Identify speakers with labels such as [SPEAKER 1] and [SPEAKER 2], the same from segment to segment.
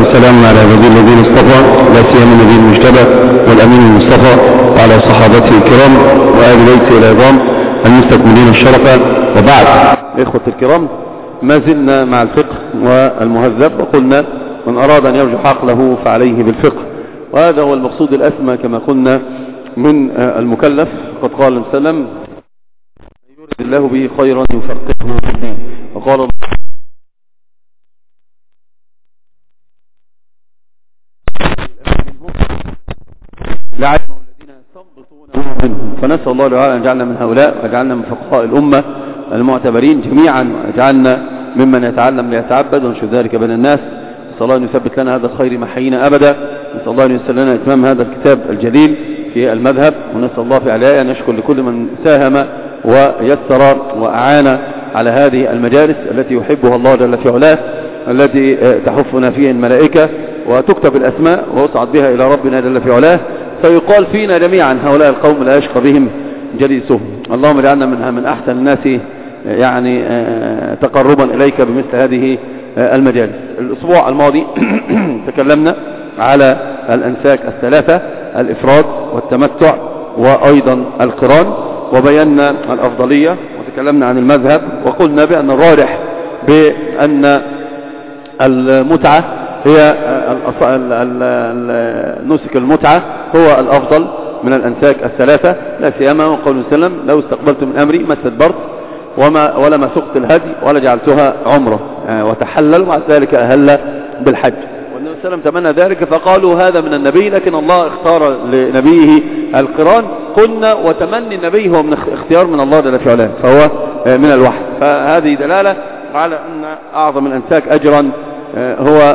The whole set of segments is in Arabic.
[SPEAKER 1] والسلام على عباد الذين اصطفى، لا سيما النبي المجتبى والأمين المصطفى، وعلى صحابته الكرام وآل بيته العظام المستكملين الشرف. وبعد، إخوة الكرام، ما زلنا مع الفقه والمهذب، وقلنا من أراد أن يرجع عقله فعليه بالفقه، وهذا هو المقصود الأسمى كما قلنا من المكلف. قد قال صلى الله عليه وسلم: يريد الله به خيرا يفقهه في الدين. وقال الله: لعلمه الذين يستنبطونه منهم. فنسأل الله تعالى أن يجعلنا من هؤلاء، ويجعلنا من فقهاء الأمة المعتبرين جميعا، ويجعلنا ممن يتعلم ليتعبد، ونشر ذلك بين الناس. نسأل الله أن يثبت لنا هذا الخير ما حيينا أبدا. نسأل الله أن يسر لنا إتمام هذا الكتاب الجليل في المذهب، ونسأل الله في علاه أن يشكر لكل من ساهم ويسر وأعان على هذه المجالس التي يحبها الله جل في علاه، التي تحفنا فيها الملائكة وتكتب الأسماء ويصعد بها إلى ربنا جل في علاه، فيقال فينا جميعا: هؤلاء القوم لا يشقى بهم جليسهم. اللهم اجعلنا من أحسن الناس يعني تقربا إليك بمثل هذه المجالس. الأسبوع الماضي تكلمنا على الأنساك الثلاثة: الإفراد والتمتع وأيضا القران، وبينا الأفضلية، وتكلمنا عن المذهب، وقلنا بأن الراجح بأن المتعة هي نسك المتعة هو الأفضل من الأنساك الثلاثة، لا سيما وقال صلى الله عليه وسلم: لو استقبلت من أمري ما استدبرت ولما سقت الهدي ولا جعلتها عمره، وتحلل ومع ذلك أهل بالحج. والنبي صلى الله عليه وسلم تمنى ذلك، فقالوا هذا من النبي، لكن الله اختار لنبيه القران. قلنا وتمني النبي هو من اختيار من الله جل وعلا، فهو من الوحي. فهذه دلالة على أن أعظم الأنساك أجرا هو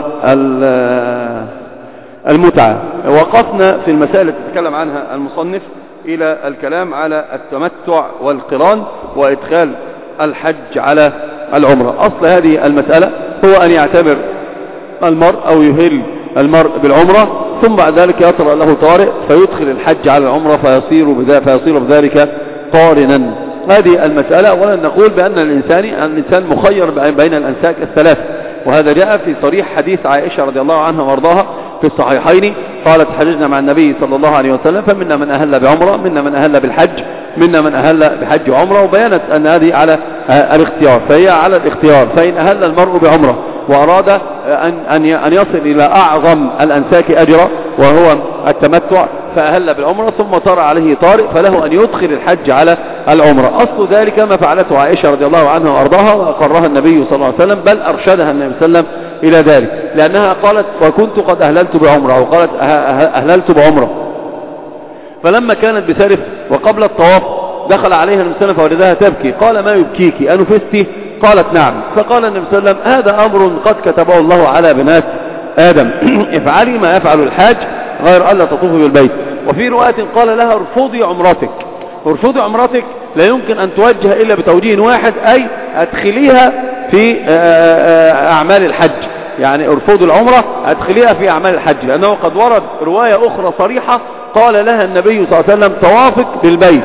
[SPEAKER 1] المتعة. وقفنا في المسائل التي تتكلم عنها المصنف إلى الكلام على التمتع والقران وإدخال الحج على العمرة. أصل هذه المسألة هو أن يعتبر المرء أو يهل المرء بالعمرة، ثم بعد ذلك يطرأ له طارئ فيدخل الحج على العمرة فيصير بذلك قارنا. هذه المسألة. أولا نقول بأن الإنسان مخير بين الأنساك الثلاث، وهذا جاء في صريح حديث عائشة رضي الله عنها وارضاها في الصحيحين. قالت: حججنا مع النبي صلى الله عليه وسلم، فمنا من أهل بعمرة، منا من أهل بالحج، منا من أهل بحج وعمرة. وبيانت أن هذه على الاختيار، فهي على الاختيار. فإن أهل المرء بعمرة وأراد أن يصل إلى أعظم الأنساك أجرا وهو التمتع، فأهل بالعمرة ثم طرأ عليه طارئ، فله أن يدخل الحج على العمرة. أصل ذلك ما فعلته عائشة رضي الله عنها وأرضاها، وأقرها النبي صلى الله عليه وسلم، بل أرشدها النبي صلى الله عليه وسلم إلى ذلك، لأنها قالت: وكنت قد أهللت بعمرة، وقالت: أهللت بعمرة. فلما كانت بسرف وقبل الطواف دخل عليها النبي صلى الله عليه وسلم فوجدها تبكي، قال: ما يبكيك؟ أنفستي؟ قالت: نعم. فقال النبي صلى الله عليه وسلم: هذا أمر قد كتبه الله على بنات آدم، افعلي ما يفعل الحاج غير ألا تطوفي بالبيت. وفي رواية قال لها: ارفضي عمرتك. ارفضي عمرتك لا يمكن أن توجه إلا بتوجيه واحد، أي أدخليها في أعمال الحج، يعني ارفضوا العمرة أدخليها في أعمال الحج، لأنه قد ورد رواية أخرى صريحة قال لها النبي صلى الله عليه وسلم: طوافك بالبيت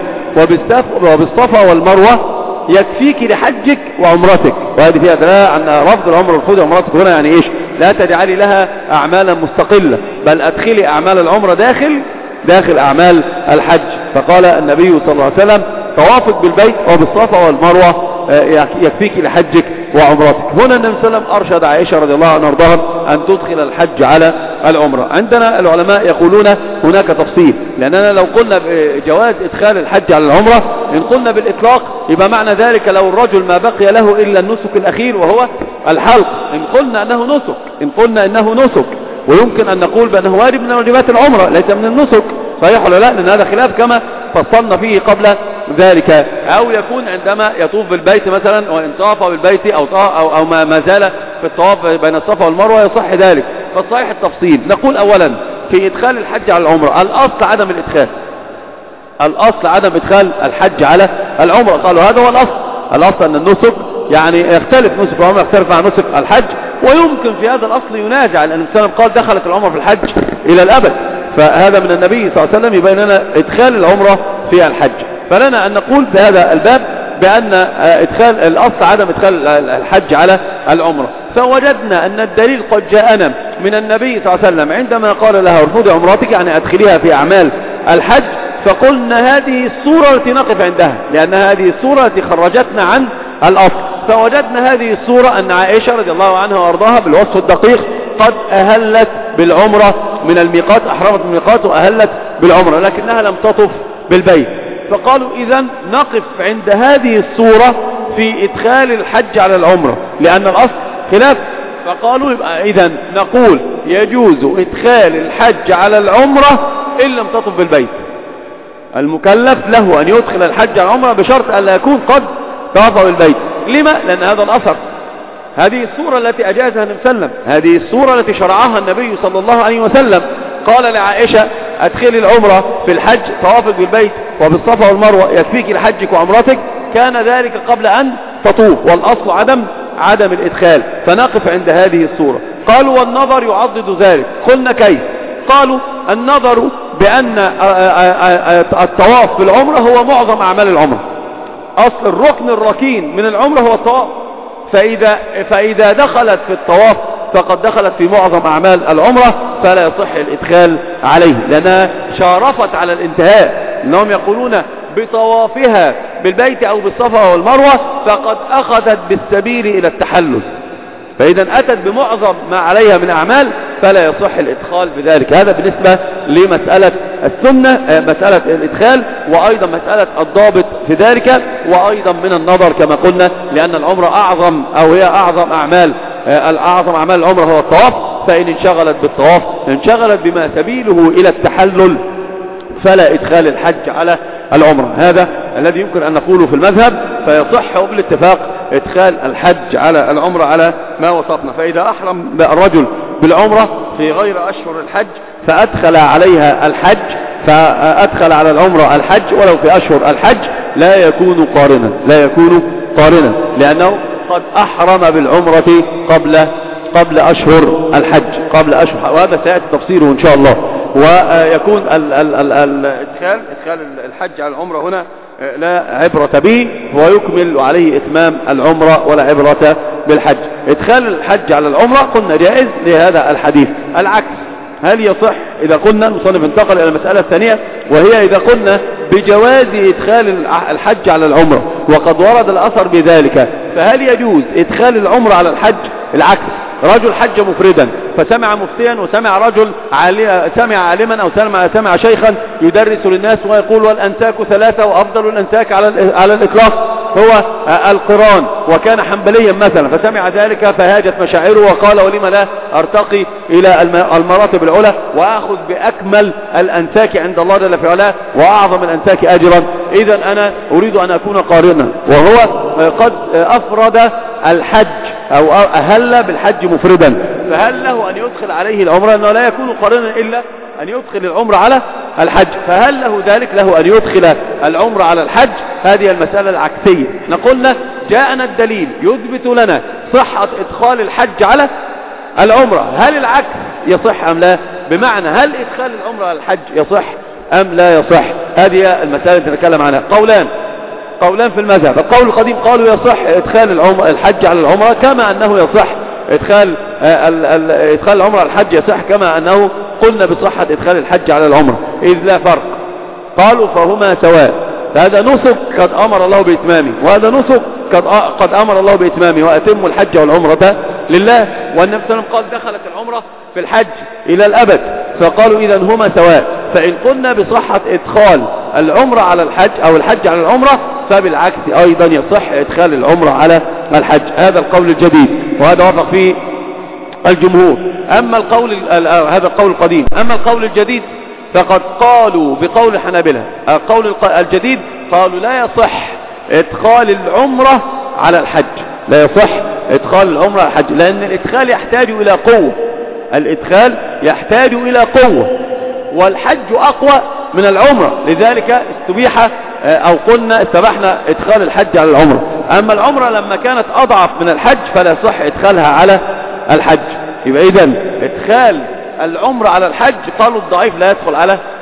[SPEAKER 1] وبالصفا والمروة يكفيك لحجك وعمرتك. وهذه فيها دلالة أن رفض العمرة ورفض عمرتك هنا يعني إيش؟ لا تجعلي لها أعمالا مستقلة، بل أدخلي أعمال العمرة داخل أعمال الحج. فقال النبي صلى الله عليه وسلم: طوافك بالبيت وبالصفا والمروة يكفيك لحجك وعمرتك. هنا النبي صلى الله عليه وسلم أرشد عائشة رضي الله عنها وارضاها أن تدخل الحج على العمرة. عندنا العلماء يقولون هناك تفصيل، لأننا لو قلنا بجواز إدخال الحج على العمرة، إن قلنا بالإطلاق يبقى معنى ذلك لو الرجل ما بقي له إلا النسك الأخير وهو الحلق، إن قلنا أنه نسك، ويمكن أن نقول بأنه واجب من واجبات العمرة ليس من النسك. صحيح ولا لا؟ لأن هذا خلاف كما فصلنا فيه قبل ذلك. أو يكون عندما يطوف بالبيت مثلا، وإن طاف بالبيت أو ما زال في الطواف بين الصفا والمروة يصح ذلك. فالصحيح التفصيل. نقول أولا في إدخال الحج على العمرة، الأصل عدم الإدخال، الأصل عدم إدخال الحج على العمرة. قالوا هذا هو الأصل أن النسك يعني يختلف، نسك العمرة يختلف عن نسك الحج، ويمكن في هذا الأصل ينازع، لأن الإنسان قال دخلت العمرة في الحج إلى الأبد، فهذا من النبي صلى الله عليه وسلم يبين لنا إدخال العمرة في الحج. فلنا أن نقول في هذا الباب بأن الأصل عدم إدخال الحج على العمرة. فوجدنا أن الدليل قد جاءنا من النبي صلى الله عليه وسلم عندما قال لها ارفضي عمرتك يعني أدخليها في أعمال الحج، فقلنا هذه الصورة التي نقف عندها، لأن هذه الصورة التي خرجتنا عن الأصل. فوجدنا هذه الصورة أن عائشة رضي الله عنها وأرضاها بالوصف الدقيق قد أهلت بالعمرة من الميقات، أحرمت من الميقات وأهلت بالعمرة، لكنها لم تطف بالبيت. فقالوا إذن نقف عند هذه الصورة في إدخال الحج على العمرة، لأن الأصل خلاف. فقالوا يبقى إذن نقول يجوز إدخال الحج على العمرة إن لم تطف بالبيت. المكلف له أن يدخل الحج على العمرة بشرط أن لا يكون قد طاف بالبيت. لما؟ لأن هذا الأثر، هذه الصورة التي أجازها النبي صلى الله عليه وسلم، هذه الصورة التي شرعها النبي صلى الله عليه وسلم. قال لعائشة أدخلي العمرة في الحج، طوافك بالبيت وبالصفا والمروة يكفيك لحجك وعمرتك. كان ذلك قبل أن تطوف، والأصل عدم الإدخال، فنقف عند هذه الصورة. قالوا والنظر يعضد ذلك. قلنا كيف؟ قالوا النظر بأن الطواف بالعمرة هو معظم أعمال العمرة، أصل الركن الركين من العمرة هو الطواف، فإذا دخلت في الطواف فقد دخلت في معظم أعمال العمرة، فلا يصح الإدخال عليه لأنها شارفت على الانتهاء. إنهم يقولون بطوافها بالبيت أو بالصفا والمروة فقد أخذت بالسبيل إلى التحلل، فإذا أتت بمعظم ما عليها من أعمال فلا يصح الإدخال بذلك. هذا بالنسبة لمسألة السنة، مسألة الإدخال، وأيضا مسألة الضابط في ذلك، وأيضا من النظر كما قلنا، لأن العمرة أعظم أو هي أعظم أعمال العمرة هو الطواف، فإن انشغلت بالطواف انشغلت بما سبيله إلى التحلل فلا إدخال الحج على العمرة. هذا الذي يمكن أن نقوله في المذهب، فيصح بالاتفاق إدخال الحج على العمرة على ما وصفنا. فإذا أحرم الرجل بالعمرة في غير أشهر الحج فأدخل عليها الحج، فأدخل على العمرة الحج ولو في أشهر الحج لا يكون قارنا لأنه قد أحرم بالعمرة قبل أشهر الحج، وهذا سيأتي تفسيره إن شاء الله. ويكون إدخال الحج على العمرة هنا لا عبرة به، ويكمل عليه إتمام العمرة ولا عبرة بالحج. إدخال الحج على العمرة قلنا جائز لهذا الحديث. العكس، هل يصح؟ إذا قلنا المصنف انتقل إلى المسألة الثانية، وهي إذا قلنا بجواز إدخال الحج على العمرة وقد ورد الأثر بذلك، فهل يجوز إدخال العمرة على الحج؟ العكس، رجل حج مفردا فسمع مفتيا وسمع رجل سمع عالما أو سمع شيخا يدرس للناس ويقول والأنساك ثلاثة وأفضل الأنساك على الإطلاق هو القران، وكان حنبليا مثلا، فسمع ذلك فهاجت مشاعره وقال ولم لا أرتقي إلى المراتب العلى وأخذ بأكمل الأنساك عند الله جل في علاه وأعظم الأنساك أجرا، إذا أنا أريد أن أكون قارنا، وهو قد أفرد الحج أو أهل بالحج مفردا، فهل له أن يدخل عليه العمرة؟ أنه لا يكون قارنا إلا أن يدخل العمرة على الحج، فهل له ذلك؟ له أن يدخل العمرة على الحج. هذه المسألة العكسية. نقولنا جاءنا الدليل يثبت لنا صحة إدخال الحج على العمرة، هل العكس يصح أم لا؟ بمعنى هل إدخال العمرة على الحج يصح أم لا يصح؟ هذه المسألة التي نتكلم عنها. قولان في المذهب. القول القديم قالوا يصح إدخال الحج على العمرة كما أنه يصح إدخال العمرة على الحج، يصح كما أنه قلنا بصحة إدخال الحج على العمرة، إذ لا فرق. قالوا فهما سواء، هذا نسك قد أمر الله بإتمامه، وهذا نسك قد أمر الله بإتمامه، وأتموا الحج والعمرة لله. والنبي صلى الله عليه وسلم قال دخلت العمرة في الحج إلى الأبد، فقالوا إذا هما سواء. فإن قلنا بصحة إدخال العمرة على الحج أو الحج على العمرة، فبالعكس أيضا يصح إدخال العمرة على الحج. هذا القول الجديد، وهذا وافق فيه الجمهور. أما هذا القول القديم. أما القول الجديد فقد قالوا بقول الحنابلة، القول الجديد قالوا لا يصح إدخال العمرة على الحج، لا يصح إدخال العمرة على الحج، لأن الإدخال يحتاج إلى قوة، الإدخال يحتاج إلى قوة، والحج أقوى من العمرة، لذلك استبيح أو قلنا استبحنا إدخال الحج على العمرة. أما العمرة لما كانت أضعف من الحج فلا يصح إدخالها على الحج. يبقى إذن إدخال العمرة على الحج قالوا الضعيف لا يدخل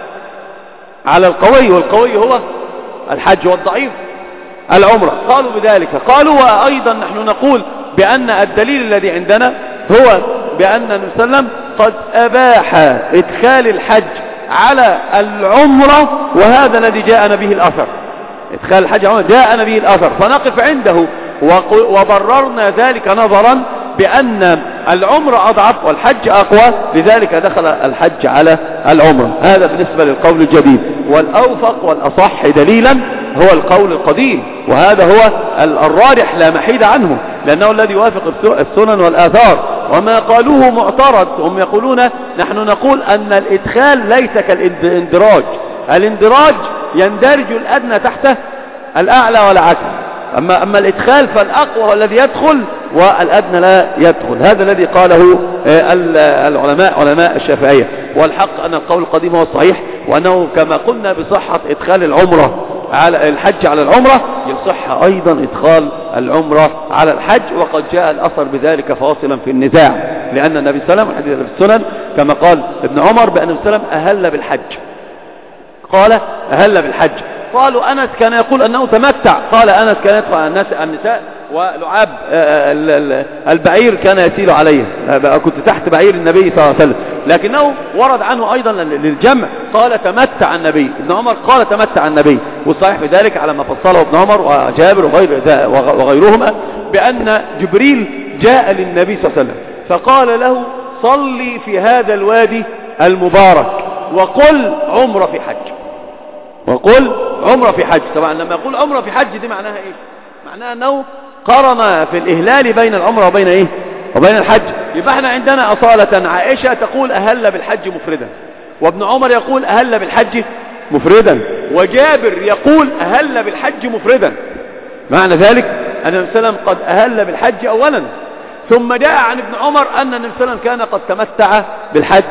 [SPEAKER 1] على القوي، والقوي هو الحج والضعيف العمرة، قالوا بذلك. قالوا وأيضا نحن نقول بأن الدليل الذي عندنا هو بأن النبي صلى الله عليه وسلم قد أباح إدخال الحج على العمرة، وهذا الذي جاءنا به الأثر. إدخال الحج على العمرة جاءنا به الأثر، فنقف عنده وبررنا ذلك نظرا بأن العمرة أضعف والحج أقوى، لذلك دخل الحج على العمرة. هذا بالنسبة للقول الجديد، والأوفق والأصح دليلا هو القول القديم، وهذا هو الراجح لا محيد عنه، لأنه الذي يوافق السنن والآثار. وما قالوه معترض، هم يقولون نحن نقول أن الإدخال ليس كالاندراج، الاندراج يندرج الأدنى تحت الأعلى ولا عكس، أما الإدخال فالأقوى هو الذي يدخل والأدنى لا يدخل. هذا الذي قاله علماء الشافعية، والحق أن القول القديم هو الصحيح، وأنه كما قلنا بصحة إدخال العمرة على الحج على العمرة يصح أيضا إدخال العمرة على الحج، وقد جاء الأثر بذلك فاصلا في النزاع، لأن النبي صلى الله عليه وسلم حديث في السنن كما قال ابن عمر بأن النبي صلى الله عليه وسلم أهل بالحج، قال أهل بالحج. قالوا أنس كان يقول أنه تمتع، قال أنس كان يدفع النساء ولعاب البعير كان يسيل عليه، كنت تحت بعير النبي صلى الله عليه وسلم، لكنه ورد عنه أيضا للجمع قال تمتع النبي. ابن عمر قال تمتع النبي، والصحيح في ذلك على ما فصله ابن عمر وجابر وغيرهما بأن جبريل جاء للنبي صلى الله عليه وسلم فقال له صلي في هذا الوادي المبارك وقل عمره في حج، وقل عمره في حج. طبعا لما يقول عمره في حج دي معناها ايه؟ معناها انه قرن في الاهلال بين العمره وبين ايه؟ وبين الحج. يبقى احنا عندنا اصالة عائشة تقول اهل بالحج مفردا، وابن عمر يقول اهل بالحج مفردا، وجابر يقول اهل بالحج مفردا. معنى ذلك ان النبي صلى الله عليه وسلم قد اهل بالحج اولا، ثم جاء عن ابن عمر ان النبي صلى الله عليه وسلم كان قد تمتع بالحج،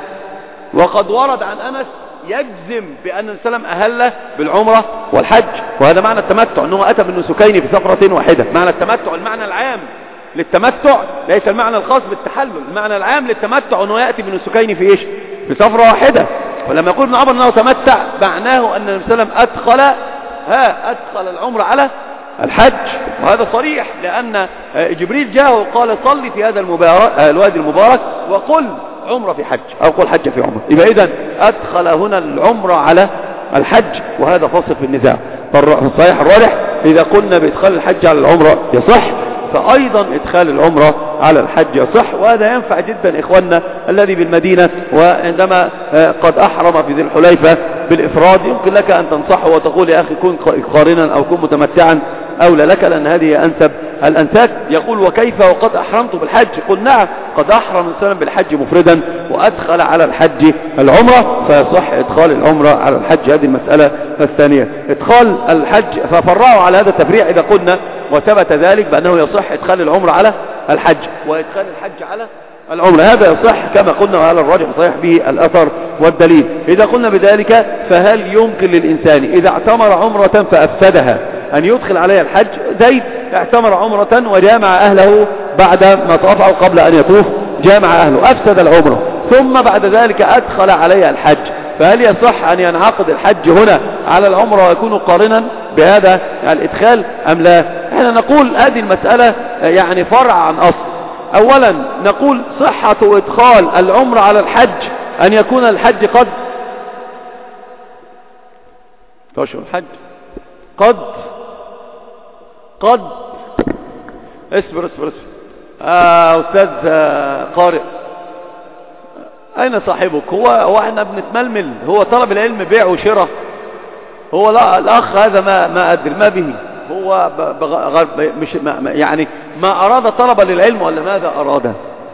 [SPEAKER 1] وقد ورد عن انس يجزم بأن النبي صلى الله عليه وسلم أهل بالعمرة والحج، وهذا معنى التمتع، أنه أتى بالنسكين في سفرة واحدة. معنى التمتع المعنى العام للتمتع، ليس المعنى الخاص بالتحلل، المعنى العام للتمتع أنه يأتي بالنسكين في إيش؟ في سفرة واحدة. ولما يقول ابن عمر أنه تمتع معناه أن النبي صلى الله عليه وسلم أدخل العمرة على الحج، وهذا صريح لأن جبريل جاءه وقال صلي في هذا الوادي المبارك وقل عمره في حج أو قل حج في عمره. يبقى إذن أدخل هنا العمرة على الحج، وهذا فاصل في النزاع. فالصحيح الراجح إذا قلنا بإدخال الحج على العمرة يصح، فأيضا إدخال العمرة على الحج يصح، وهذا ينفع جدا إخواننا الذي بالمدينة، وعندما قد أحرم في ذي الحليفة بالإفراد يمكن لك أن تنصحه وتقول يا أخي كن قارنا أو كن متمتعا أولى لك، لأن هذه أنسب الأنساك. يقول وكيف وقد أحرمت بالحج؟ قل نعم، قد أحرم الإنسان بالحج مفردا وأدخل على الحج العمرة، فيصح إدخال العمرة على الحج. هذه المسألة الثانية. إدخال الحج ففرعوا على هذا التفريع إذا قلنا وثبت ذلك بأنه يصح إدخال العمرة على الحج وإدخال الحج على العمرة، هذا يصح كما قلنا، وعلى الراجح صحيح به الأثر والدليل. إذا قلنا بذلك فهل يمكن للإنسان إذا اعتمر عمرة فأفسدها أن يدخل عليها الحج؟ زيد اعتمر عمرة وجامع أهله بعد ما طافعوا قبل أن يطوف، جامع أهله أفسد العمرة، ثم بعد ذلك أدخل عليها الحج، فهل يصح أن ينعقد الحج هنا على العمرة ويكون قارنا بهذا الإدخال أم لا؟ احنا نقول هذه المسألة يعني فرع عن أصل. أولا نقول صحة إدخال العمرة على الحج أن يكون الحج قد الحج قد اسبر أستاذ قارئ، أين صاحبك؟ هو احنا بنتململ، هو طلب العلم بيع وشراء، هو لا الأخ هذا ما أدري ما به، هو مش يعني ما أراد طلبا للعلم ولا ماذا أراد؟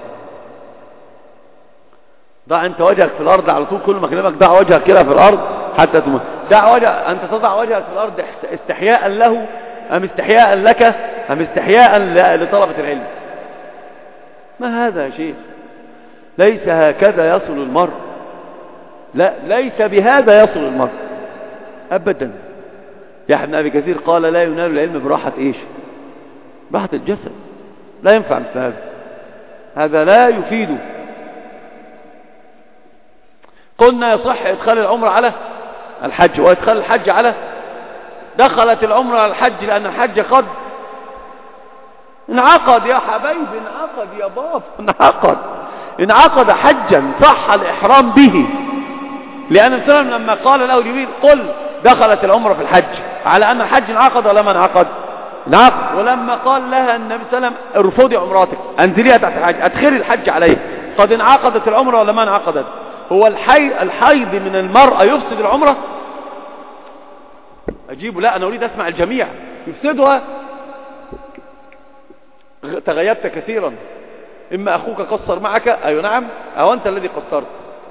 [SPEAKER 1] ضع أنت وجهك في الأرض على طول، كل ما أكلمك ضع وجهك كده في الأرض حتى تموت. أنت تضع وجهك في الأرض استحياء له أم استحياء لك أم استحياء لطلبة العلم؟ ما هذا يا شيخ؟ ليس هكذا يصل المرء، لا ليس بهذا يصل المرء أبدا. يحيى بن أبي كثير قال لا ينال العلم براحة إيش؟ براحة الجسد، لا ينفع مثل هذا، هذا لا يفيد. قلنا يصح إدخال العمر على الحج وإدخال الحج على، دخلت العمر على الحج لأن الحج قد انعقد يا حبايبي، انعقد يا بابا، انعقد حجا صح الإحرام به. لأن النبي صلى الله عليه وسلم لما قال له جبريل قل دخلت العمرة في الحج، على أن الحج انعقد ولا ما انعقد؟ انعقد. ولما قال لها النبي صلى الله عليه وسلم ارفضي عمراتك انزليها تحت الحج ادخلي الحج عليه، قد انعقدت العمرة ولا ما انعقدت؟ هو الحيض من المرأة يفسد العمرة؟ أجيبه لا، أنا أريد أسمع الجميع. يفسدها؟ تغيبت كثيرا، إما أخوك قصر معك، أي نعم، أو أنت الذي قصرت.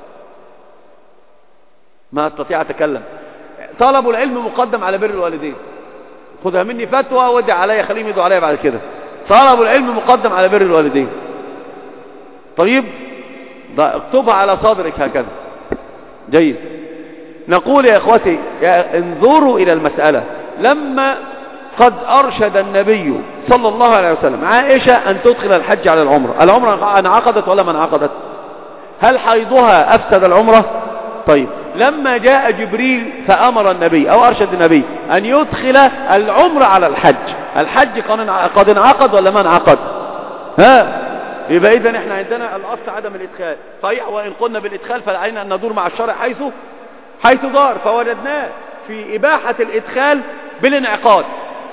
[SPEAKER 1] ما أستطيع أتكلم. طلب العلم مقدم على بر الوالدين، خذها مني فتوى ودي عليا، خليهم يدوا عليا بعد كده. طلب العلم مقدم على بر الوالدين. طيب اكتبها على صدرك هكذا. جيد. نقول يا اخوتي انظروا الى المسألة. لما قد ارشد النبي صلى الله عليه وسلم عائشة ان تدخل الحج على العمرة انعقدت ولا ما انعقدت؟ هل حيضها افسد العمرة؟ طيب لما جاء جبريل فامر النبي او ارشد النبي ان يدخل العمرة على الحج قد انعقد ولا ما انعقد؟ يبقى اذا احنا عندنا الاصل عدم الادخال. صحيح، وان قلنا بالادخال فعلينا ان ندور مع الشرع حيث دار، فوجدناه في اباحة الادخال بالانعقاد.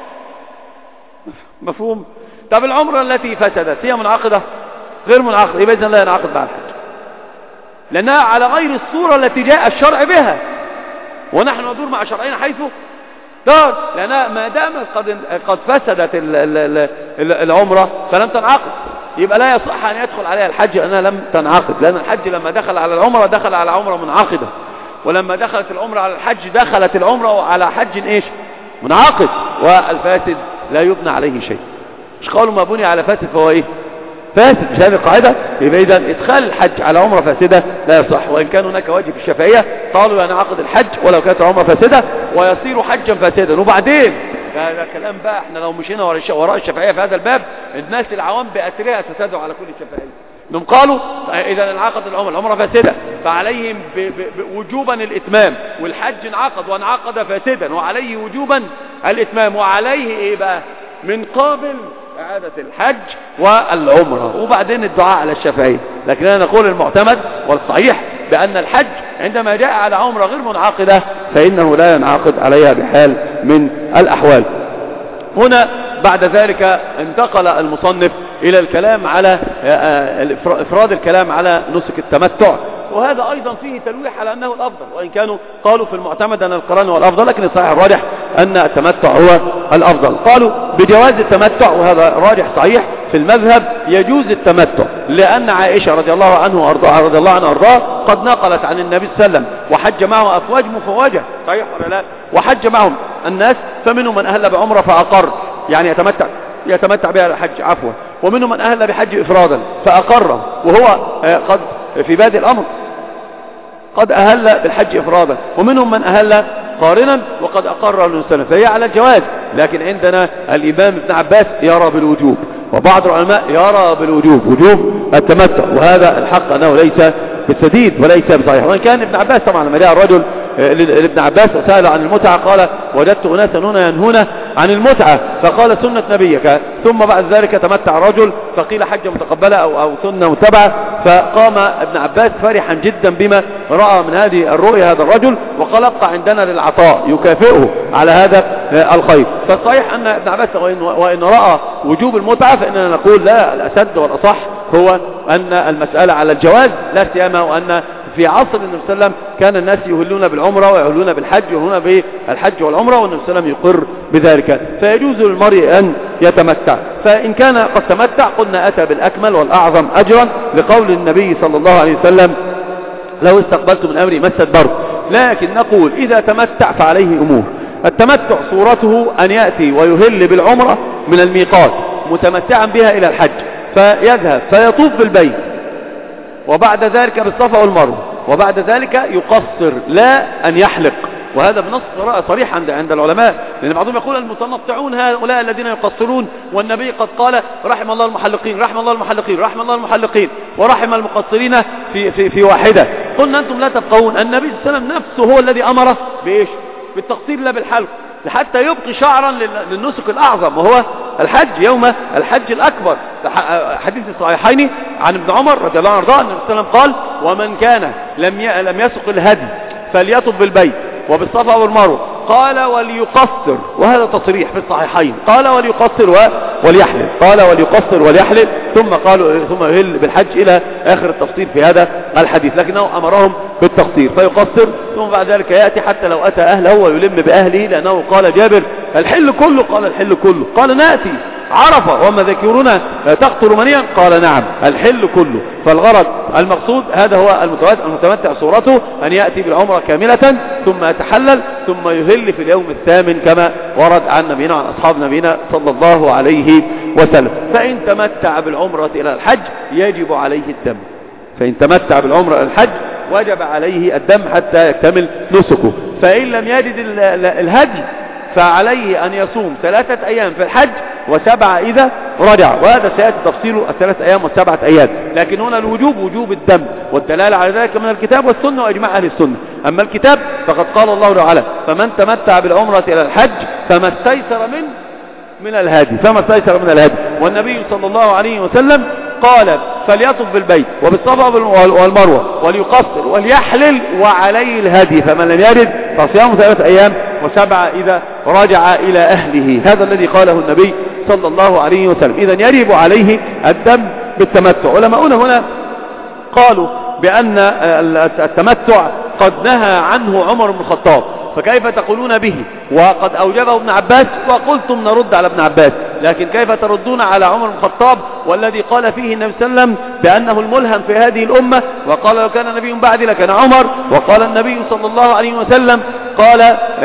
[SPEAKER 1] مفهوم؟ طب العمرة التي فسدت هي منعقدة غير منعقدة؟ يبقى اذا لا ينعقد مع الحج، لانها على غير الصورة التي جاء الشرع بها، ونحن ندور مع شرعنا حيث دار، لانها ما دامت قد فسدت العمرة فلم تنعقد، يبقى لا يصح ان يدخل عليها الحج لانها لم تنعقد. لان الحج لما دخل على العمرة دخل على عمرة منعقدة، ولما دخلت العمرة على الحج دخلت العمرة على حج ايش؟ منعقد. والفاسد لا يبنى عليه شيء. مش قالوا ما بني على فاسد فهو ايه؟ فاسد. مش هذه القاعدة؟ يبقى اذا ادخال الحج على عمرة فاسدة لا يصح. وان كان هناك واجب الشافعية قالوا ينعقد الحج ولو كانت العمرة فاسدة ويصير حجا فاسدا. وبعدين هذا كلام بقى، احنا لو مشينا وراء الشافعية في هذا الباب الناس العوام بأسرها ستدعو على كل الشافعية. انهم قالوا اذا انعقد العمرة فاسدة فعليهم وجوبا الاتمام، والحج انعقد وانعقد فاسدا وعليه وجوبا الاتمام، وعليه ايه بقى؟ من قابل إعادة الحج والعمرة، وبعدين الدعاء على الشافعية. لكن أنا نقول المعتمد والصحيح بأن الحج عندما جاء على عمرة غير منعقدة فإنه لا ينعقد عليها بحال من الأحوال. هنا بعد ذلك انتقل المصنف إلى الكلام على إفراد الكلام على نسك التمتع، وهذا أيضا فيه تلويح على أنه الأفضل، وإن كانوا قالوا في المعتمد أن القران هو الأفضل، لكن الصحيح الراجح أن التمتع هو الأفضل. قالوا بجواز التمتع، وهذا راجح صحيح في المذهب، يجوز التمتع لأن عائشة رضي الله عنها وأرضاها قد نقلت عن النبي صلى الله عليه وسلم وحج معه أفواج مفواجة. صحيح ولا لا؟ وحج معهم الناس، فمنهم من أهل بعمرة فأقر، يعني يتمتع بها الحج عفوا، ومنهم من أهل بحج إفرادا فأقر، وهو قد في بادئ الأمر قد أهل بالحج إفرادا، ومنهم من أهل قارنا وقد أقر الإنسان، فهي على الجواز. لكن عندنا الإمام ابن عباس يرى بالوجوب، وبعض العلماء يرى بالوجوب، وجوب التمتع، وهذا الحق أنه ليس بالسديد وليس بصحيح. وإن كان ابن عباس طبعا لما جاء الرجل لابن عباس وسأل عن المتعة قال وجدت أناسا هنا ينهون عن المتعة، فقال سنة نبيك، ثم بعد ذلك تمتع رجل فقيل حجة متقبلة أو سنة متبعة، فقام ابن عباس فرحا جدا بما رأى من هذه الرؤية هذا الرجل، وقال ابقى عندنا للعطاء يكافئه على هذا الخير. فالصحيح أن ابن عباس وإن رأى وجوب المتعة فإننا نقول لا، الأسد والأصح هو أن المسألة على الجواز، لا سيما وأن في عصر النبي صلى الله عليه وسلم كان الناس يهلون بالعمرة ويهلون بالحج ويهلون بالحج والعمرة، والنبي صلى الله عليه وسلم يقر بذلك، فيجوز للمرء أن يتمتع. فإن كان قد تمتع قلنا أتى بالأكمل والأعظم أجرا، لقول النبي صلى الله عليه وسلم لو استقبلت من أمري مست برد. لكن نقول إذا تمتع فعليه أمور. التمتع صورته أن يأتي ويهل بالعمرة من الميقات متمتعا بها إلى الحج، فيذهب فيطوف بالبيت، وبعد ذلك بالصفا والمروة، وبعد ذلك يقصر لا أن يحلق. وهذا بنص صريح عند العلماء، لأن بعضهم يقول المتنطعون هؤلاء الذين يقصرون، والنبي قد قال رحم الله المحلقين رحم الله المحلقين رحم الله المحلقين ورحم المقصرين في واحدة. قلنا أنتم لا تفقهون، النبي صلى الله عليه وسلم نفسه هو الذي أمر بإيش؟ بالتقصير لا بالحلق. حتى يبقي شعرا للنسك الأعظم وهو الحج، يوم الحج الأكبر. حديث الصحيحين عن ابن عمر رضي الله عنه أرضاه أن النبي صلى الله عليه وسلم قال: ومن كان لم يسق الهدي فليطف بالبيت وبالصفا والمروة، قال وليقصر، وهذا تصريح في الصحيحين، قال وليقصر وليحلل، قال وليقصر وليحلل، ثم يهل بالحج إلى آخر التفصيل في هذا الحديث، لكنه أمرهم بالتقصير فيقصر، ثم بعد ذلك يأتي حتى لو أتى أهله ويلم بأهله، لأنه قال جابر: الحل كله، قال الحل كله، قال نأتي عرفة وما ذكرنا تقتل منيا، قال نعم الحل كله. فالغرض المقصود هذا هو المتمتع صورته أن يأتي بالعمرة كاملة ثم يتحلل ثم يهل في اليوم الثامن كما ورد عن نبينا وعن أصحاب نبينا صلى الله عليه وسلم. فإن تمتع بالعمرة إلى الحج يجب عليه الدم، فإن تمتع بالعمرة إلى الحج وجب عليه الدم حتى يكتمل نسكه. فإن لم يجد الهدي فعليه أن يصوم 3 أيام في الحج و7 إذا رجع، وهذا سيأتي تفصيله 3 أيام و7 أيام. لكن هنا الوجوب وجوب الدم، والدلالة على ذلك من الكتاب والسنة وإجماع أهل السنة. أما الكتاب فقد قال الله تعالى: فمن تمتع بالعمرة إلى الحج فما استيسر من الهدي، فما استيسر من الهدي. والنبي صلى الله عليه وسلم قال: فليطف بالبيت وبالصفا والمروة وليقصر وليحلل وعليه الهدي، فمن لم يجد فصيام 3 أيام و7 إذا رجع إلى أهله. هذا الذي قاله النبي صلى الله عليه وسلم. إذن يجب عليه الدم بالتمتع. علماؤنا هنا قالوا بأن التمتع قد نهى عنه عمر بن الخطاب، فكيف تقولون به وقد أوجبه ابن عباس؟ وقلتم نرد على ابن عباس، لكن كيف تردون على عمر بن الخطاب والذي قال فيه النبي صلى الله عليه وسلم بأنه الملهم في هذه الأمة، وقال: لو كان نبي بعدي لكان عمر. وقال النبي صلى الله عليه وسلم قال: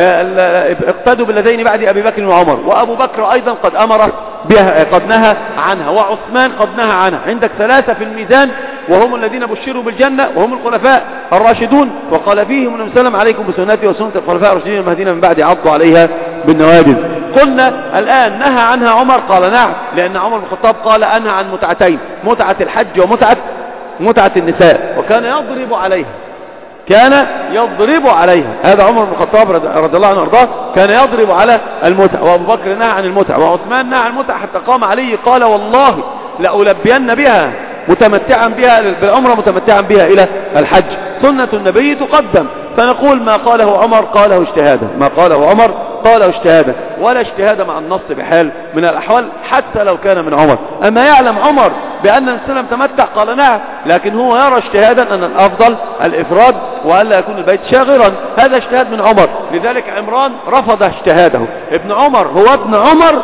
[SPEAKER 1] اقتدوا بالذين بعد أبي بكر وعمر. وأبو بكر أيضا قد أمر بها، قد نهى عنها، وعثمان قد نهى عنها. عندك 3 في الميزان وهم الذين بشروا بالجنة وهم الخلفاء الراشدون، وقال فيهم النبي صلى الله عليه وسلم: عليكم بسنتي وسنة الخلفاء الراشدين المهديين من بعد عضوا عليها بالنواجذ. قلنا الآن نهى عنها عمر، قال نعم، لأن عمر بن الخطاب قال: أنهى عن متعتين، متعة الحج ومتعة النساء، وكان يضرب عليها، كان يضرب عليها. هذا عمر بن الخطاب رضي الله عنه وارضاه كان يضرب على المتعة، وابو بكر نهى عن المتعة، وعثمان نهى عن المتعة، حتى قام علي قال: والله لألبين بها متمتعا بها بالعمرة متمتعا بها إلى الحج. سنة النبي تقدم، فنقول ما قاله عمر قاله اجتهادا، ما قاله عمر قاله اجتهادا، ولا اجتهاد مع النص بحال من الأحوال حتى لو كان من عمر. أما يعلم عمر بأن السلام تمتع؟ قال نعم، لكن هو يرى اجتهادا أن الأفضل الإفراد وألا يكون البيت شاغرا. هذا اجتهاد من عمر، لذلك عمران رفض اجتهاده. ابن عمر هو ابن عمر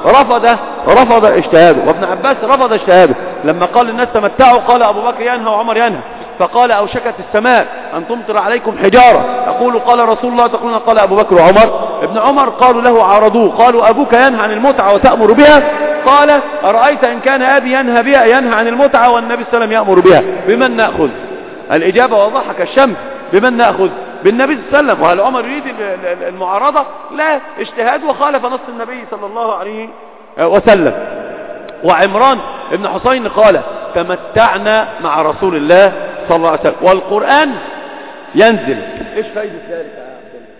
[SPEAKER 1] رفض اجتهاده، وابن عباس رفض اجتهاده. لما قال الناس تمتعوا قال أبو بكر ينهى وعمر ينهى، فقال: أوشكت السماء أن تمطر عليكم حجارة، أقول قال رسول الله تقولون قال أبو بكر وعمر. ابن عمر قالوا له عارضوه، قالوا: أبوك ينهى عن المتعة وتأمر بها؟ قال: أرأيت إن كان أبي ينهى عن المتعة والنبي صلى الله عليه وسلم يأمر بها، بمن نأخذ؟ الإجابة واضحة كالشمس، بمن نأخذ؟ بالنبي صلى الله عليه وسلم. وهل عمر يريد المعارضة؟ لا، اجتهاد وخالف نص النبي صلى الله عليه وسلم. وعمران ابن حسين قال: تمتعنا مع رسول الله صلى الله عليه وسلم والقرآن ينزل. ايش فايدة ذلك يا عبد الله؟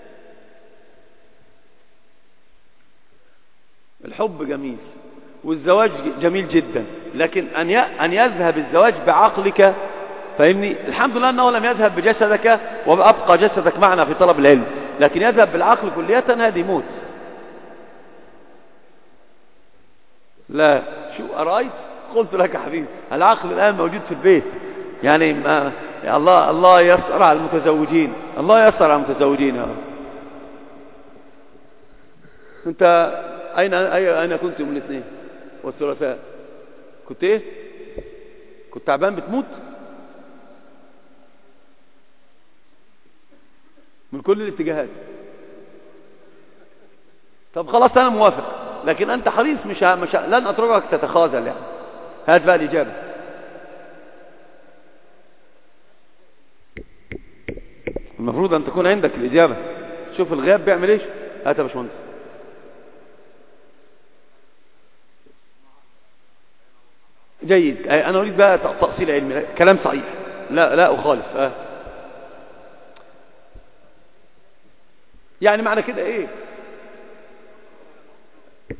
[SPEAKER 1] الحب جميل والزواج جميل جدا، لكن أن يذهب الزواج بعقلك، فاهمني؟ الحمد لله أنه لم يذهب بجسدك وأبقى جسدك معنا في طلب العلم، لكن يذهب بالعقل كلية هذه موت. لا، شو أرأيت؟ قلت لك حبيبي العقل الآن موجود في البيت، يعني ما الله يسر على المتزوجين، الله يسر على المتزوجين. انت أين كنت من الاثنين والثلاثاء؟ كنت ايه؟ كنت تعبان بتموت من كل الاتجاهات. طب خلاص أنا موافق، لكن أنت حريص، مش لن أتركك تتخاذل يعني. هات بقى الإجابة. المفروض أن تكون عندك الإجابة. شوف الغياب بيعمل إيش. هات يا باشمهندس. جيد، أنا أريد بقى تأصيل علمي، كلام صحيح، لا أخالف. يعني معنى كده إيه؟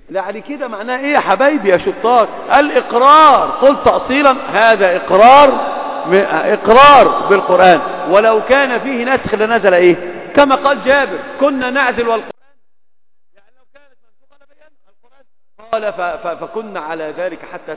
[SPEAKER 1] يعني كده معناه ايه يا حبايبي يا شطار؟ الإقرار، قل تأصيلا هذا إقرار بالقرآن، ولو كان فيه نسخ لنزل ايه؟ كما قال جابر كنا نعزل والقرآن، يعني لو كانت منسوخة لبيان القرآن، قال فكنا على ذلك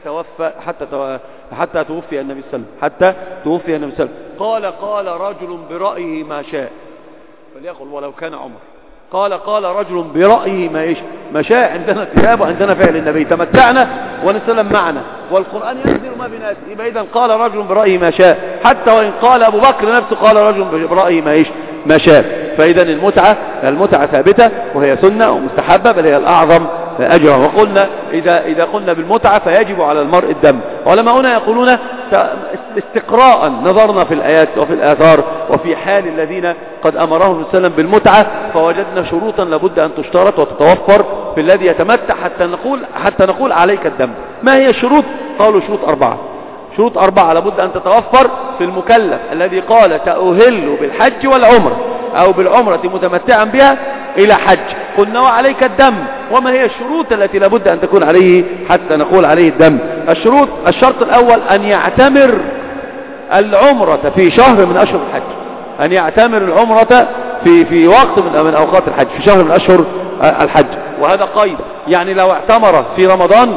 [SPEAKER 1] حتى توفي النبي صلى الله عليه وسلم. قال رجل برأيه ما شاء، فليقل ولو كان عمر. قال رجل برأيه ما شاء. عندنا كتاب وعندنا فعل النبي، تمتعنا ونسلم معنا، والقرآن ينزل ما بناس. يبقى إذن قال رجل برأيه ما شاء، حتى وإن قال أبو بكر نفسه قال رجل برأيه ما شاء. فإذا المتعة ثابتة وهي سنة ومستحبة، بل هي الأعظم أجرا. وقلنا إذا قلنا بالمتعة فيجب على المرء الدم. علماؤنا يقولون استقراء نظرنا في الآيات وفي الآثار وفي حال الذين قد أمرهم صلى الله عليه وسلم بالمتعة، فوجدنا شروطا لابد أن تشترط وتتوفر في الذي يتمتع حتى نقول عليك الدم. ما هي الشروط؟ قالوا شروط أربعة لابد أن تتوفر في المكلف الذي قال تأهل بالحج والعمر أو بالعمرة متمتعا بها إلى حج. قلنا وعليك الدم. وما هي الشروط التي لابد أن تكون عليه حتى نقول عليه الدم؟ الشرط الأول أن يعتمر العمرة في شهر من أشهر الحج، أن يعتمر العمرة في وقت من أوقات الحج، في شهر من أشهر الحج. وهذا قيد، يعني لو اعتمر في رمضان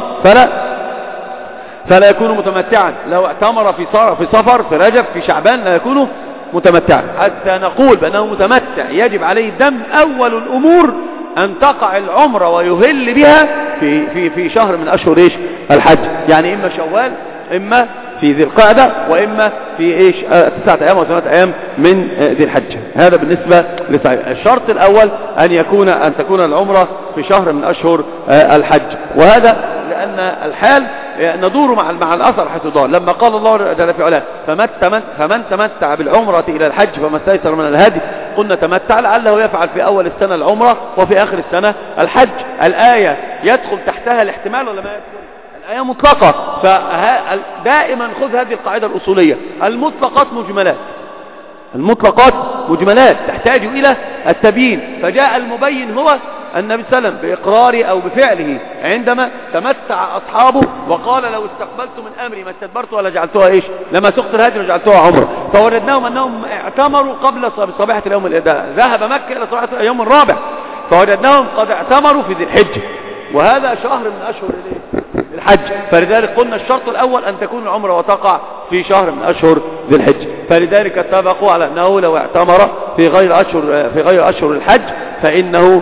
[SPEAKER 1] فلا يكون متمتعا، لو اعتمر في صفر في رجب في شعبان لا يكون متمتعا. حتى نقول بأنه متمتع يجب عليه الدم. أول الأمور أن تقع العمرة ويهل بها في شهر من أشهر الحج، يعني إما شوال إما في ذي القعدة وإما في 9 أيام أو 8 أيام من ذي الحج. هذا بالنسبة للصحيح. الشرط الأول أن تكون العمرة في شهر من أشهر الحج، وهذا لأن الحال ندور مع الأثر حيث دار. لما قال الله جل في علاه فمن تمتع بالعمرة إلى الحج فما استيسر من الهدي، قلنا تمتع لعله يفعل في أول السنة العمرة وفي آخر السنة الحج. الآية يدخل تحتها الاحتمال ولا ما يدخل؟ الآية مطلقة، فدائما خذ هذه القاعدة الأصولية: المطلقات مجملات تحتاج إلى التبيين. فجاء المبين هو النبي صلى الله عليه وسلم بإقراره أو بفعله عندما تمتع أصحابه وقال لو استقبلت من أمري ما استدبرت ولا جعلتها لما سقط الهدي وجعلتها عمرة. فوجدناهم أنهم اعتمروا قبل صبيحة اليوم ذهب مكة إلى صبيحة اليوم الرابع، فوجدناهم قد اعتمروا في ذي الحجة، وهذا شهر من أشهر الحج. فلذلك قلنا الشرط الأول أن تكون العمرة وتقع في شهر من أشهر ذي الحج. فلذلك اتفقوا على أنه لو اعتمر في غير أشهر الحج فإنه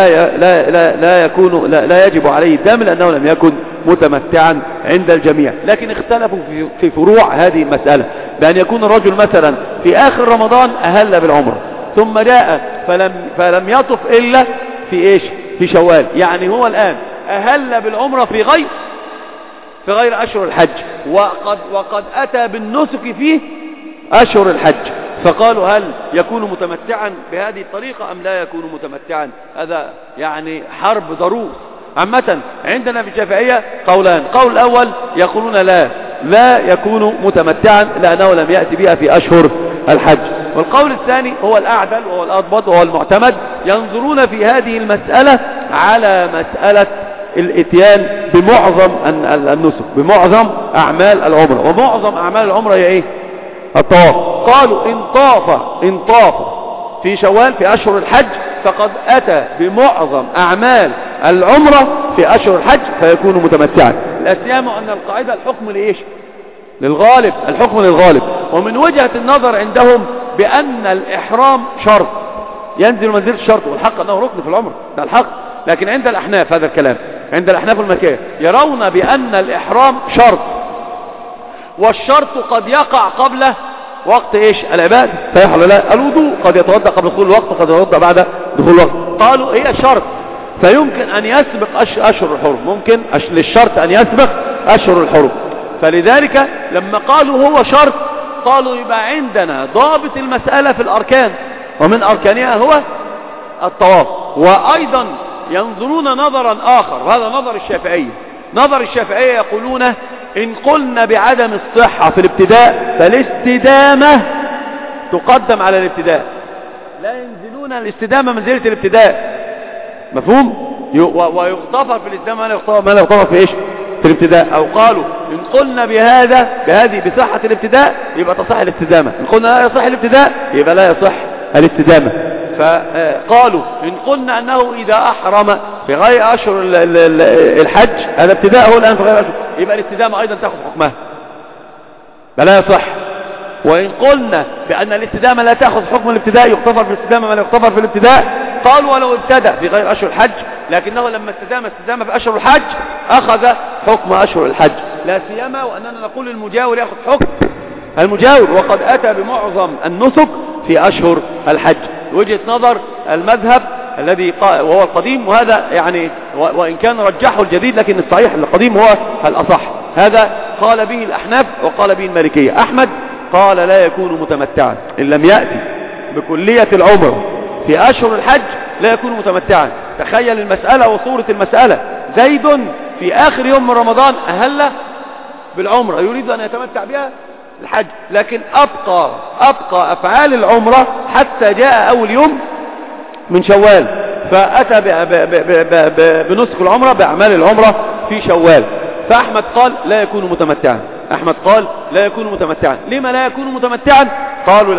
[SPEAKER 1] لا يجب عليه الدم، لأنه لم يكن متمتعا عند الجميع. لكن اختلفوا في فروع هذه المسألة، بأن يكون الرجل مثلا في آخر رمضان أهل بالعمرة ثم جاء فلم يطف إلا في شوال، يعني هو الآن أهل بالعمرة في غير أشهر الحج، وقد أتى بالنسك في أشهر الحج. فقالوا هل يكون متمتعا بهذه الطريقة أم لا يكون متمتعا؟ هذا يعني حرب ضروس. عامة عندنا في الشافعية قولان: قول الأول يقولون لا يكون متمتعا لأنه لم يأتي بها في أشهر الحج. والقول الثاني هو الأعدل وهو الأضبط وهو المعتمد. ينظرون في هذه المسألة على مسألة الاتيان بمعظم النسك، بمعظم أعمال العمرة. ومعظم أعمال العمرة هي الطواف. قالوا إن طاف في شوال في أشهر الحج فقد أتى بمعظم أعمال العمرة في أشهر الحج فيكون متمتعا. الأسيام أن القاعدة الحكم للغالب، الحكم للغالب. ومن وجهة النظر عندهم بأن الإحرام شرط ينزل منزل الشرط، والحق أنه ركن في العمر، ده الحق. لكن عند الأحناف هذا الكلام، عند الأحناف المالكية يرون بأن الإحرام شرط، والشرط قد يقع قبل وقت العبادة. صحيح ولا لا؟ الوضوء قد يتوضأ قبل دخول الوقت وقد يتوضأ بعد دخول الوقت. قالوا هي شرط، فيمكن أن يسبق أشهر الحرم، ممكن للشرط أن يسبق أشهر الحرم. فلذلك لما قالوا هو شرط قالوا يبقى عندنا ضابط المسألة في الأركان، ومن أركانها هو الطواف. وأيضا ينظرون نظرا آخر، وهذا نظر الشافعية يقولون إن قلنا بعدم الصحة في الابتداء فالاستدامة تقدم على الابتداء، لا ينزلون الاستدامة منزلة الابتداء. مفهوم؟ ويغتفر في الإسلام ما لا يغتفر في إيش؟ في الابتداء. أو قالوا إن قلنا بهذه بصحة الابتداء يبقى تصح الاستدامة، إن قلنا لا يصح الابتداء يبقى لا يصح الاستدامة. فقالوا إن قلنا أنه إذا أحرم في غير أشهر الحج هذا ابتداءه الآن في غير أشهر، يبقى الاستدامة أيضا تأخذ حكمها فلا يصح. وإن قلنا بأن الاستدامة لا تأخذ حكم الابتداء يغتفر في الاستدامة ما لا يغتفر في الابتداء، قالوا ولو ابتدأ في غير أشهر الحج لكنه لما استدام في أشهر الحج أخذ حكم أشهر الحج، لا سيما وأننا نقول المجاور يأخذ حكم المجاور وقد أتى بمعظم النسك في أشهر الحج. وجهة نظر المذهب الذي وهو القديم، وهذا يعني وإن كان رجحه الجديد لكن الصحيح القديم هو الأصح. هذا قال به الأحناف وقال به المالكية. أحمد قال لا يكون متمتعا إن لم يأتي بكلية العمر في أشهر الحج لا يكون متمتعا. تخيل المسألة وصورة المسألة، زيد في آخر يوم من رمضان أهل بالعمرة يريد أن يتمتع بها الحج، لكن أبقى أفعال العمرة حتى جاء أول يوم من شوال فأتى بنسك العمرة بأعمال العمرة في شوال. فأحمد قال لا يكون متمتعا. أحمد قال لا يكون متمتعا. لما لا يكون متمتعا؟ قالوا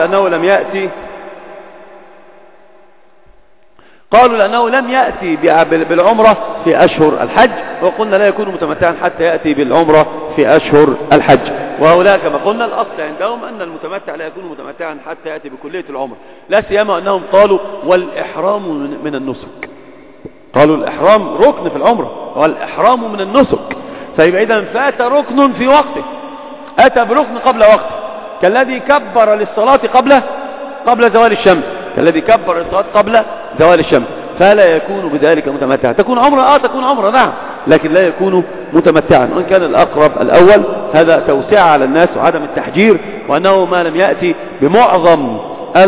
[SPEAKER 1] لأنه لم يأتي بالعمرة في أشهر الحج، وقلنا لا يكون متمتعا حتى يأتي بالعمرة في أشهر الحج. وهؤلاء كما قلنا الأصل عندهم أن المتمتع لا يكون متمتعا حتى يأتي بكلية العمرة، لا سيما أنهم قالوا والإحرام من النسك. قالوا الإحرام ركن في العمرة والإحرام من النسك، فيبقى إذا فات ركن في وقته، أتى بركن قبل وقته، كالذي كبر للصلاة قبل زوال الشمس، كالذي كبر للصلاة قبل زوال الشمس، فلا يكون بذلك متمتعا. تكون عمرة تكون عمرة نعم، لكن لا يكون متمتعا. وإن كان الأقرب الأول هذا توسعة على الناس وعدم التحجير، وأنه ما لم يأتي بمعظم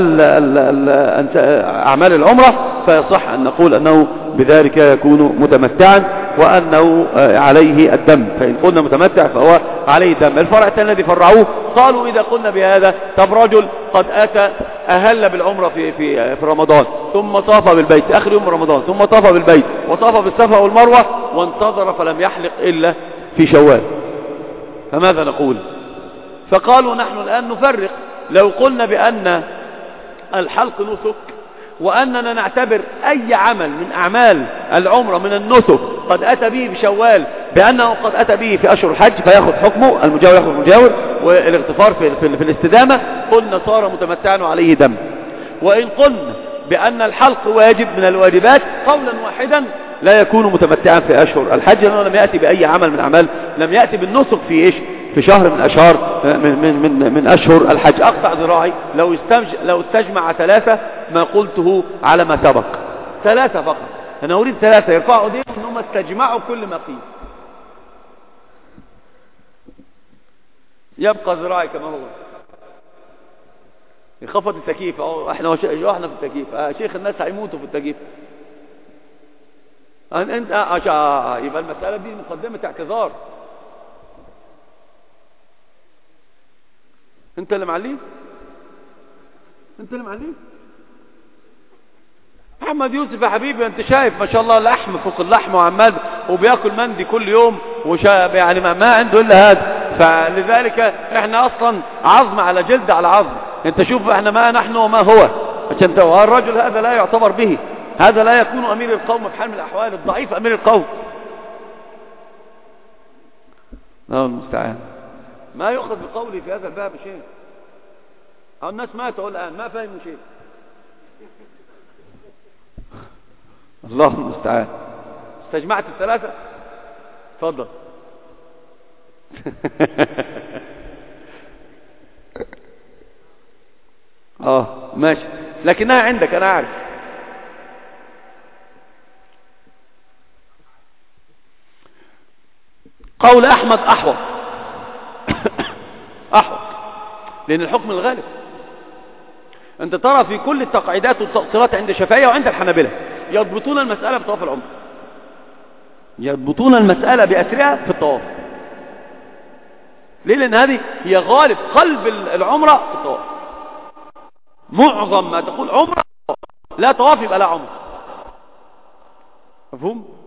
[SPEAKER 1] أعمال العمرة فيصح أن نقول أنه بذلك يكون متمتعا وأنه عليه الدم. فإن قلنا متمتع فهو عليه الدم. الفرع الثاني الذي فرعوه قالوا إذا قلنا بهذا طب رجل قد أتى أهل بالعمرة في رمضان ثم طاف بالبيت آخر يوم رمضان، ثم طاف بالبيت وطاف بالصفا والمروة وانتظر فلم يحلق إلا في شوال، فماذا نقول؟ فقالوا نحن الآن نفرق. لو قلنا بأن الحلق نسك وأننا نعتبر أي عمل من أعمال العمرة من النسك قد أتى به بشوال بأنه قد أتى به في أشهر الحج فيأخذ حكمه، المجاور يأخذ المجاور، والاغتفار في الاستدامة، قلنا صار متمتعا وعليه دم. وإن قلنا بأن الحلق واجب من الواجبات قولا واحدا لا يكون متمتعا في أشهر الحج لأنه لم يأتي بأي عمل من أعمال، لم يأتي بالنسك في إيش؟ في شهر من أشهر من أشهر الحج. أقطع ذراعي لو استجمع ثلاثة ما قلته على ما سبق، ثلاثة فقط. أنا أريد ثلاثة يرفعوا دين أنهم استجمعوا كل ما قيل، يبقى ذراعي كما هو. يخفض التكييف احنا في التكييف شيخ الناس هيموتوا في التكييف. انت يبقى المسألة دي مقدمة اعتذار. انت اللي معليه، محمد يوسف يا حبيبي انت شايف ما شاء الله لحم فوق اللحم وعمال وبياكل مندي كل يوم يعني ما عنده الا هذا، فلذلك احنا اصلا عظم على جلد على عظم. انت شوف احنا ما نحن وما هو، عشان الرجل هذا لا يعتبر به، هذا لا يكون امير القوم بحال من الاحوال، الضعيف امير القوم. الله المستعان. ما يؤخذ بقولي في هذا الباب شيء. الناس ماتوا الآن ما فهموا شيء. الله المستعان. استجمعت الثلاثة؟ تفضل. ماشي، لكنها عندك أنا عارف. قول أحمد أحوط لأن الحكم الغالب. أنت ترى في كل التقعيدات والتقصيرات عند الشافعية وعند الحنابلة يضبطون المسألة بطواف العمر، يضبطون المسألة بأسرها في الطواف. ليه؟ لأن هذه هي غالب قلب العمرة في الطواف. معظم ما تقول عمرة لا طواف يبقى لا عمرة. مفهوم؟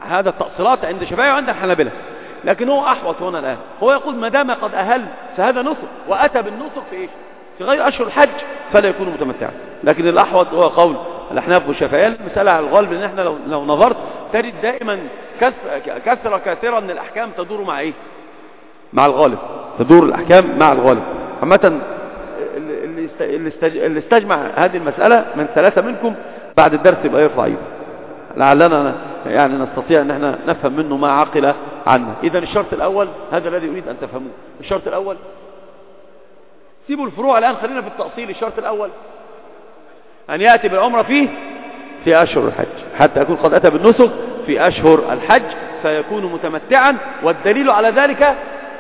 [SPEAKER 1] هذا التأصيلات عند الشافعية وعند الحنابلة، لكن هو أحوط هنا الآن. هو يقول ما دام قد أهل فهذا نسك، وأتى بالنسك في إيش؟ في غير أشهر الحج فلا يكون متمتعا. لكن الأحوط هو قول الأحناف والشافعية. المسألة على الغالب إن احنا لو نظرت تجد دائما كثرة من الأحكام تدور مع إيه؟ مع الغالب، تدور الأحكام مع الغالب. عامة اللي استجمع هذه المسألة من ثلاثة منكم بعد الدرس يبقى يرفع ايده، لعلنا يعني نستطيع ان احنا نفهم منه ما عقل عنه. اذا الشرط الاول هذا الذي اريد ان تفهموه. الشرط الاول، سيبوا الفروع الان، خلينا في التأصيل. الشرط الاول ان يأتي بالعمرة في اشهر الحج، حتى يكون قد اتى بالنسك في اشهر الحج فيكون متمتعا. والدليل على ذلك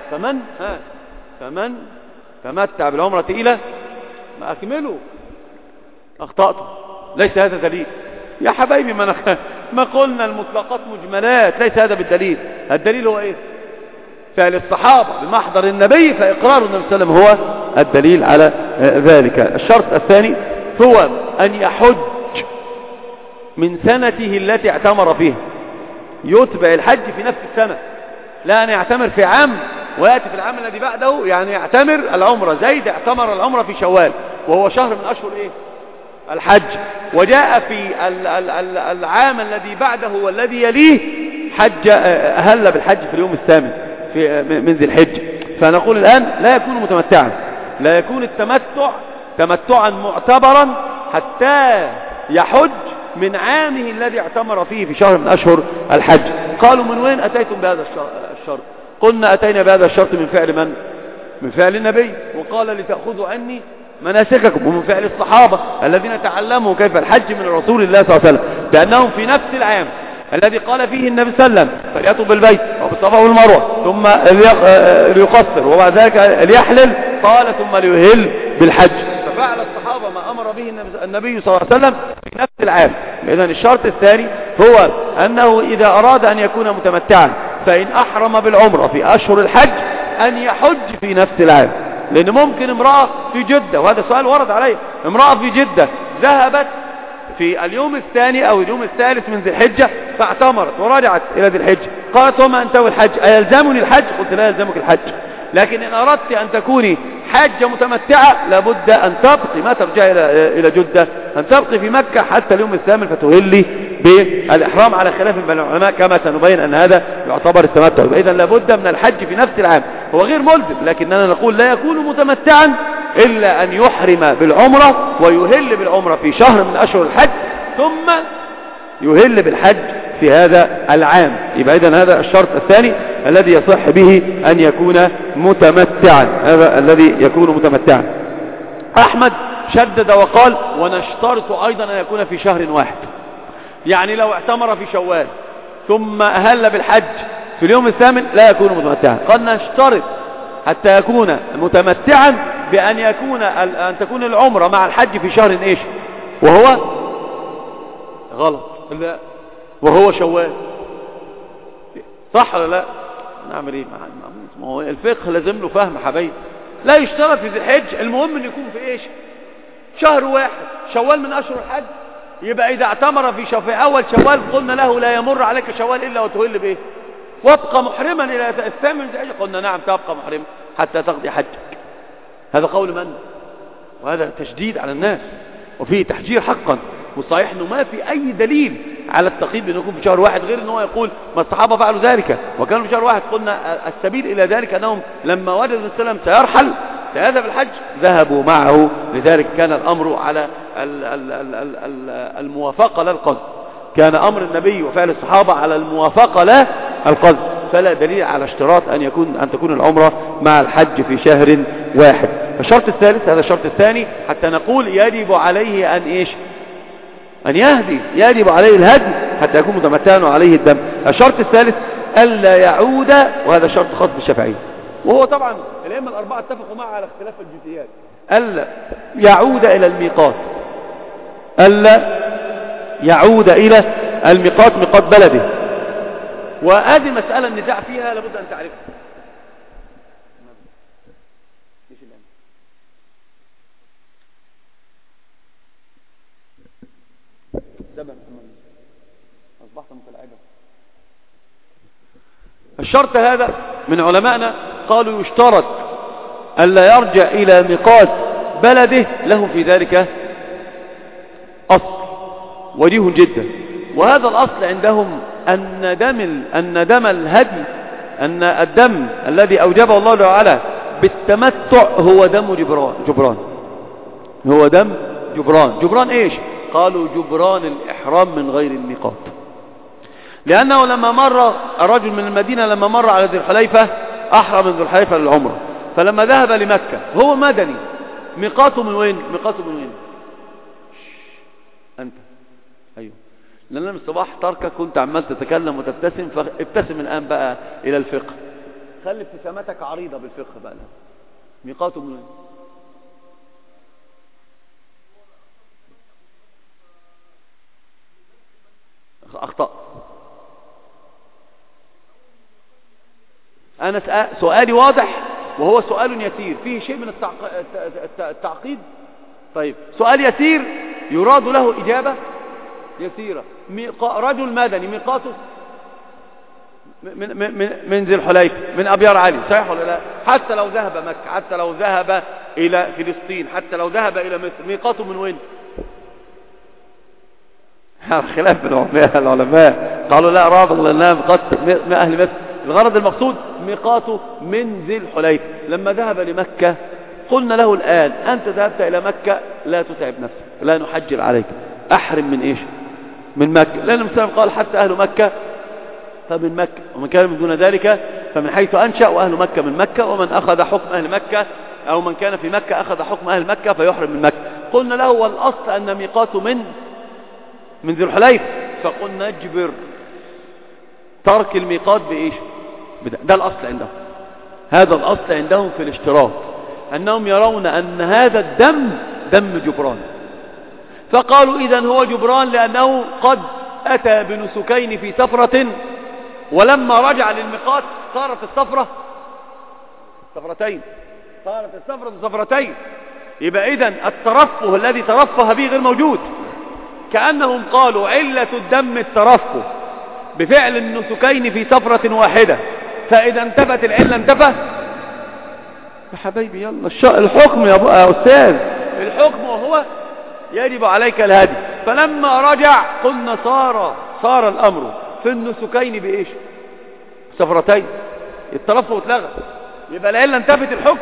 [SPEAKER 1] فمن تمتع بالعمرة إلى ما أكملوا. أخطأتم، ليس هذا دليل يا حبايبي. ما قلنا المطلقات مجملات، ليس هذا بالدليل. الدليل هو إيه؟ فعل الصحابة بمحضر النبي، فإقرار النبي صلى الله عليه وسلم هو الدليل على ذلك. الشرط الثاني هو أن يحج من سنته التي اعتمر فيها، يتبع الحج في نفس السنة، لا أن يعتمر في عام ويأتي في العام الذي بعده. يعني يعتمر العمرة، زيد اعتمر العمرة في شوال وهو شهر من أشهر إيه؟ الحج، وجاء في العام الذي بعده والذي يليه حج، أهل بالحج في اليوم الثامن من ذي الحج. فنقول الآن لا يكون متمتعا، لا يكون التمتع تمتعا معتبرا حتى يحج من عامه الذي اعتمر فيه في شهر من أشهر الحج. قالوا من وين أتيتم بهذا الشرط؟ قلنا أتينا بهذا الشرط من فعل من؟ من فعل النبي، وقال لتأخذوا عني مناسككم، ومن فعل الصحابة الذين تعلموا كيف الحج من رسول الله صلى الله عليه وسلم، بأنهم في نفس العام الذي قال فيه النبي صلى الله عليه وسلم فليأتوا بالبيت وبالصفا والمروة ثم ليقصر وبعد ذلك ليحلل، قال ثم ليهل بالحج. ففعل الصحابة ما أمر به النبي صلى الله عليه وسلم في نفس العام. إذن الشرط الثاني هو أنه إذا أراد أن يكون متمتعا فإن أحرم بالعمرة في أشهر الحج أن يحج في نفس العام. لأن ممكن امرأة في جدة، وهذا سؤال ورد عليه، امرأة في جدة ذهبت في اليوم الثاني أو اليوم الثالث من ذي الحجة فاعتمرت ورجعت إلى ذي الحجة، قالت وما أنتوي الحج أيلزمني الحج؟ قلت لا يلزمك الحج، لكن إن أردت أن تكوني حاجة متمتعة لابد أن تبقي، ما ترجع إلى جدة، أن تبقي في مكة حتى اليوم الثامن فتهلي بالإحرام، على خلاف بين العلماء كما سنبين أن هذا يعتبر التمتع. إذن لابد من الحج في نفس العام. هو غير ملزم، لكننا نقول لا يكون متمتعا إلا أن يحرم بالعمرة ويهل بالعمرة في شهر من أشهر الحج ثم يهل بالحج في هذا العام. يبقى إذن هذا الشرط الثاني الذي يصح به أن يكون متمتعا، هذا الذي يكون متمتعا. أحمد شدد وقال ونشترط أيضا أن يكون في شهر واحد، يعني لو اعتمر في شوال ثم أهل بالحج في اليوم الثامن لا يكون متمتعا. قال نشترط حتى يكون متمتعا بأن تكون العمرة مع الحج في شهر إيش؟ وهو غلط، لا وهو شوال، صح ولا لا؟ نعمل ايه؟ ما هو الفقه لازم له فهم حبايبي. لا يشترط في ذي الحج، المهم ان يكون في ايش؟ شهر واحد، شوال من اشهر الحج. يبقى اذا اعتمر في اول شوال قلنا له لا يمر عليك شوال الا وتهل بايه؟ وابقى محرما الى الثامن ذي الحج. قلنا نعم تبقى محرما حتى تقضي حجك. هذا قول من؟ وهذا تشديد على الناس وفيه تحجير حقا. وصحيح انه ما في اي دليل على التقييد بانه يكون في شهر واحد، غير ان هو يقول ما الصحابه فعلوا ذلك وكانوا في شهر واحد. قلنا السبيل الى ذلك انهم لما وجدوا النبي صلى الله عليه وسلم سيرحل سيذهب الحج ذهبوا معه، لذلك كان الامر على الموافقه لا القصد. كان امر النبي وفعل الصحابه على الموافقه لا القصد، فلا دليل على اشتراط ان تكون العمره مع الحج في شهر واحد. الشرط الثالث، هذا الشرط الثاني حتى نقول يجب عليه ان ايش؟ أن يهدي، يجب عليه الهدي حتى يكون متمتعا وعليه الدم. الشرط الثالث ألا يعود، وهذا شرط خاص بالشافعية، وهو طبعا الأئمة الأربعة اتفقوا معه على اختلاف الجزئيات. ألا يعود إلى الميقات، ألا يعود إلى الميقات، ميقات بلده. وهذه مسألة النزاع فيها لابد أن تعرفها. أصبحت متلاعبا. الشرط هذا من علمائنا قالوا يشترط ألا يرجع إلى ميقات بلده له في ذلك أصل وجيه جدا. وهذا الأصل عندهم أن دم الهدي، أن الدم الذي أوجبه الله تعالى بالتمتع هو دم جبران. هو دم جبران إيش؟ قالوا جبران الإحرام من غير الميقات. لأنه لما مر الرجل من المدينة لما مر على ذي الحليفة أحرم من ذي الحليفة للعمرة، فلما ذهب لمكة هو مدني، ميقاته من وين؟ أنت أيوه، لأن من الصباح تركك كنت عمال تتكلم وتبتسم، فابتسم الآن بقى إلى الفقه، خلي ابتسامتك عريضة بالفقه بقى. ميقاته من وين؟ أخطأ. أنا سؤالي واضح وهو سؤال يسير فيه شيء من التعقيد. طيب سؤال يسير يراد له إجابة يسيرة. رجل مدني ميقاته من ذي الحليفة من أبيار علي، صحيح ولا لا؟ حتى لو ذهب مكة، حتى لو ذهب إلى فلسطين، حتى لو ذهب إلى مصر، ميقاته من وين؟ خلاف العلماء قالوا لا رابط لأنها ميقات أهل مصر. الغرض المقصود ميقاته من ذي الحليفة. لما ذهب لمكة قلنا له الآن أنت ذهبت إلى مكة لا تتعب نفسك، لا نحجر عليك، أحرم من إيش؟ من مكة. لأن المسلم قال حتى أهل مكة فمن مكة، ومن كان من دون ذلك فمن حيث أنشأ، وأهل مكة من مكة، ومن أخذ حكم أهل مكة أو من كان في مكة أخذ حكم أهل مكة فيحرم من مكة. قلنا له والأصل أن ميقاته من ذي الحليفة، فقلنا نجبر ترك الميقات بإيش؟ ده الأصل عندهم. هذا الأصل عندهم في الاشتراط، أنهم يرون أن هذا الدم دم جبران، فقالوا إذن هو جبران لأنه قد أتى بنسكين في سفرة، ولما رجع للميقات صارت السفرة سفرتين. يبقى إذن الترفه الذي ترفه به غير موجود. كأنهم قالوا علة الدم الترفه بفعل النسكين في سفرة واحدة، فإذا انتفت العلة انتفى. يا حبيبي يلا الحكم يا أستاذ، الحكم وهو يجب عليك الهدي. فلما رجع قلنا صار الأمر في النسكين بإيش؟ سفرتين، الترفه اتلغى، يبقى العلة انتفت الحكم.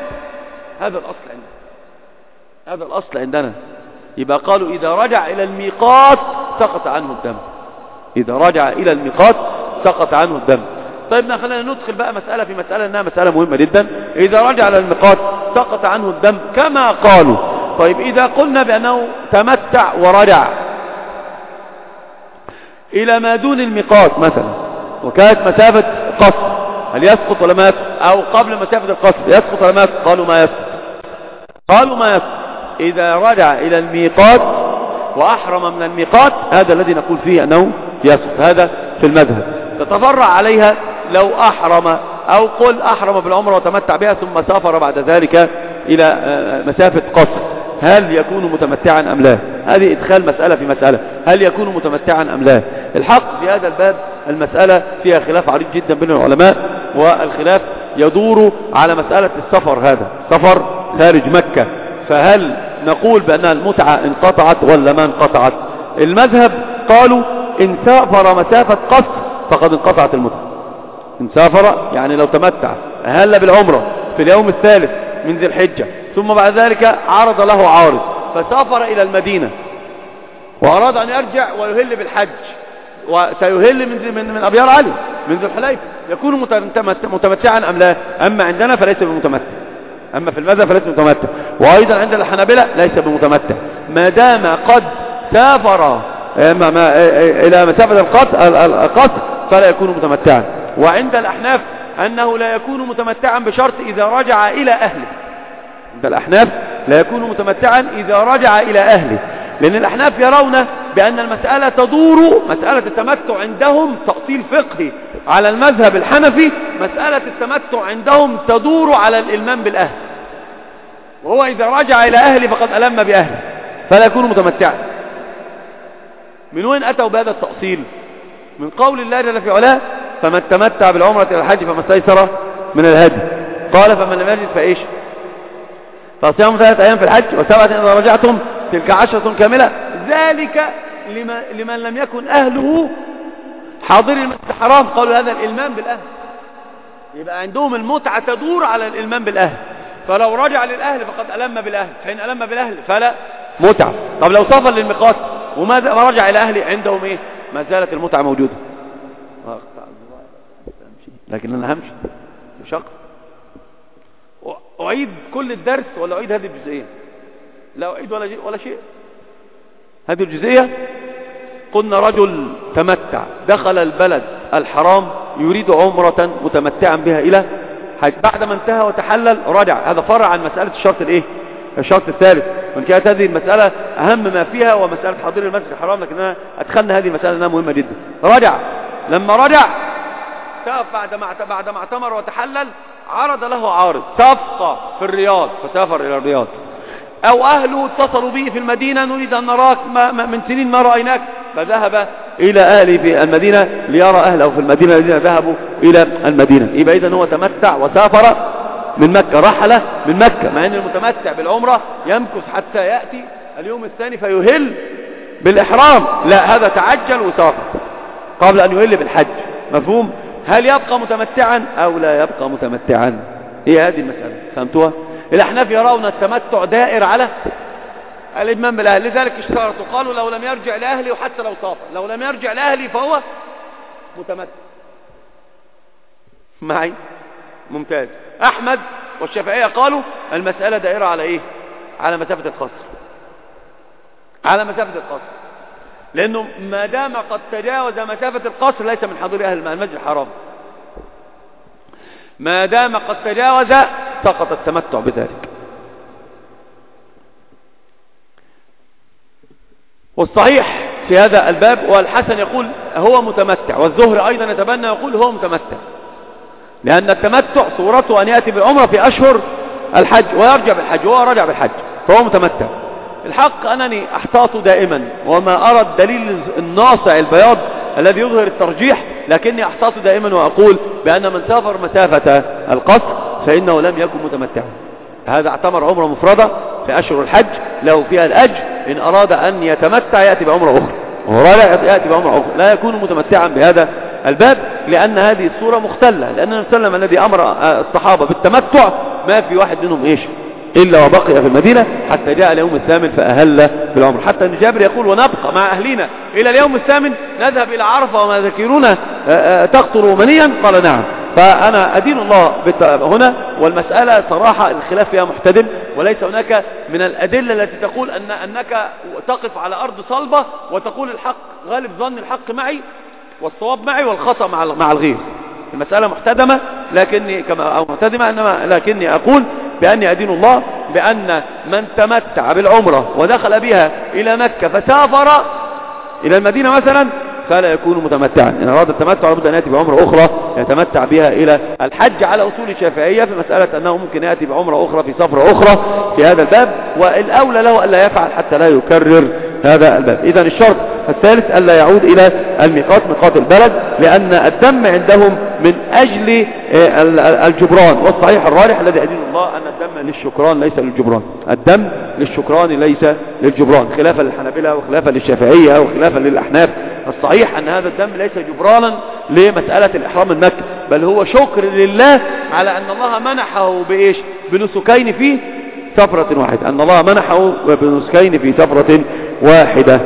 [SPEAKER 1] هذا الأصل عندنا. يبقى قالوا إذا رجع إلى الميقات سقط عنه الدم. إذا رجع إلى الميقات سقط عنه الدم. طيب خلينا ندخل بقى مسألة في مسألة إنها مسألة مهمة جدا. إذا رجع إلى الميقات سقط عنه الدم كما قالوا. طيب إذا قلنا بأنه تمتع ورجع إلى ما دون الميقات مثلا وكانت مسافة قصر، هل يسقط ولا ما يسقط؟ أو قبل مسافة القصر يسقط ولا ما يسقط؟ قالوا ما يسقط. إذا رجع إلى الميقات وأحرم من الميقات هذا الذي نقول فيه أنه يسقط. هذا في المذهب. تتفرع عليها لو أحرم أو قل أحرم بالعمرة وتمتع بها ثم سافر بعد ذلك إلى مسافة قصر، هل يكون متمتعا أم لا؟ هذه إدخال مسألة في مسألة، هل يكون متمتعا أم لا؟ الحق في هذا الباب المسألة فيها خلاف عريض جدا بين العلماء، والخلاف يدور على مسألة السفر. هذا سفر خارج مكة، فهل نقول بأن المتعة انقطعت ولا ما انقطعت؟ المذهب قالوا إن سافر مسافة قصر فقد انقطعت المتعة. إن سافر يعني لو تمتع أهل بالعمرة في اليوم الثالث من ذي الحجة ثم بعد ذلك عرض له عارض فسافر إلى المدينة وأراد أن يرجع ويهل بالحج، وسيهل من أبيار علي من ذي الحليفة، يكون متمتعا أم لا؟ أما عندنا فليس بمتمتع، أما في المذهب فليس بمتمتع، وأيضا عند الحنابلة ليس بمتمتع ما دام قد سافر إلى مسافة القصر فلا يكون متمتعا. وعند الأحناف أنه لا يكون متمتعا بشرط إذا رجع إلى أهله. عند الأحناف لا يكون متمتعا إذا رجع إلى أهله، لأن الأحناف يرون بأن المسألة تدور، مسألة التمتع عندهم تأصيل فقهي على المذهب الحنفي، مسألة التمتع عندهم تدور على الإلمام بالأهل، وهو إذا رجع إلى أهله فقد ألم بأهله فلا يكون متمتعا. من وين أتوا بهذا التأصيل؟ من قول الله جل في علاه فمن تمتع بالعمرة إلى الحج فما استيسر من الهدي. قال فمن لم يجد فإيش؟ فصيام 3 أيام في الحج و7 إذا رجعتم تلك 10 كاملة، ذلك لمن لم يكن أهله حاضر المسجد الحرام. قالوا هذا الإلمام بالأهل، يبقى عندهم المتعة تدور على الإلمام بالأهل، فلو رجع للأهل فقد ألم بالأهل، فإن ألم بالأهل فلا متعة. طب لو سافر للميقات وما رجع إلى أهله عندهم إيه؟ ما زالت المتعة موجودة. لكن أنا همشي شق أعيد كل الدرس ولا أعيد هذه الجزئية؟ لا أعيد ولا شيء. هذه الجزئية قلنا رجل تمتع دخل البلد الحرام يريد عمرة متمتعا بها إلى حج، بعد ما انتهى وتحلل رجع. هذا فرع عن مسألة الشرط الإيه؟ الشرط الثالث. وإن كانت هذه المسألة أهم ما فيها ومسألة حضور المسجد الحرام، لكننا أدخلنا هذه المسألة أنها مهمة جدا. رجع، لما رجع بعد ما اعتمر وتحلل عرض له عارض صفقة في الرياض، فسافر إلى الرياض، أو أهله اتصلوا به في المدينة نريد أن نراك من سنين ما رأيناك، فذهب إلى أهله في المدينة ليرى أهله في المدينة الذين ذهبوا إلى المدينة. يبقى إذن هو تمتع وسافر من مكة، رحل من مكة، مع أن المتمتع بالعمرة يمكث حتى يأتي اليوم الثاني فيهل بالإحرام. لا، هذا تعجل وسافر قبل أن يهل بالحج. مفهوم؟ هل يبقى متمتعا أو لا يبقى متمتعا؟ هي هذه المسألة. فهمتوها؟ الأحناف يرون التمتع دائر على الإمام بالأهل، لذلك اشترطوا قالوا لو لم يرجع لأهلي، وحتى لو سافر لو لم يرجع لأهلي فهو متمتع معي. ممتاز. أحمد والشافعية قالوا المسألة دائرة على إيه؟ على مسافة القصر، على مسافة القصر، لأنه ما دام قد تجاوز مسافة القصر ليس من حضور أهل المسجد الحرام. ما دام قد تجاوز سقط التمتع بذلك. والصحيح في هذا الباب، والحسن يقول هو متمتع، والزهري أيضا يتبنى يقول هو متمتع، لأن التمتع صورته أن يأتي بالعمرة في أشهر الحج ويرجع بالحج، وهو رجع بالحج فهو متمتع. الحق أنني أحتاط دائما وما أرى الدليل الناصع البياض الذي يظهر الترجيح، لكني أحتاط دائما وأقول بأن من سافر مسافة القصر فإنه لم يكن متمتعا. هذا اعتمر عمرة مفردة في أشهر الحج له فيها الأجر، إن أراد أن يتمتع يأتي بعمرة أخرى، ولا يأتي بعمرة أخرى لا يكون متمتعا بهذا الباب، لأن هذه الصورة مختلة. لأن النبي صلى الله عليه وسلم الذي أمر الصحابة بالتمتع ما في واحد منهم إيش إلا وبقي في المدينة حتى جاء اليوم الثامن فأهل بالعمر. حتى أن جابر يقول ونبقى مع أهلنا إلى اليوم الثامن نذهب إلى عرفة وما ذكرون تقطر منيا؟ قال نعم. فأنا أدين الله هنا، والمسألة صراحة الخلاف فيها محتدم، وليس هناك من الأدلة التي تقول أنك تقف على أرض صلبة وتقول الحق غالب ظن الحق معي والصواب معي والخطأ مع الغير. المسألة محتدمة لكني أقول بأني أدين الله بأن من تمتع بالعمرة ودخل بها إلى مكة فسافر إلى المدينة مثلا فلا يكون متمتعا. إن أراد التمتع لابد أن يأتي بعمرة أخرى يتمتع بها إلى الحج، على أصول الشافعية في مسألة أنه ممكن يأتي بعمرة أخرى في سفرة أخرى في هذا الباب، والأولى له ألا يفعل حتى لا يكرر هذا الباب. إذن الشرط الثالث ألا يعود إلى الميقات، ميقات البلد، لأن الدم عندهم من أجل الجبران. والصحيح الراجح الذي أدين الله أن الدم للشكران ليس للجبران، الدم للشكران ليس للجبران، خلافا للحنابلة وخلافا للشافعية وخلافا للأحناف. الصحيح أن هذا الدم ليس جبرانا لمسألة الإحرام من مكة، بل هو شكر لله على أن الله منحه بإيش؟ بنسكين في سفرة واحدة، أن الله منحه بنسكين في سفرة واحدة.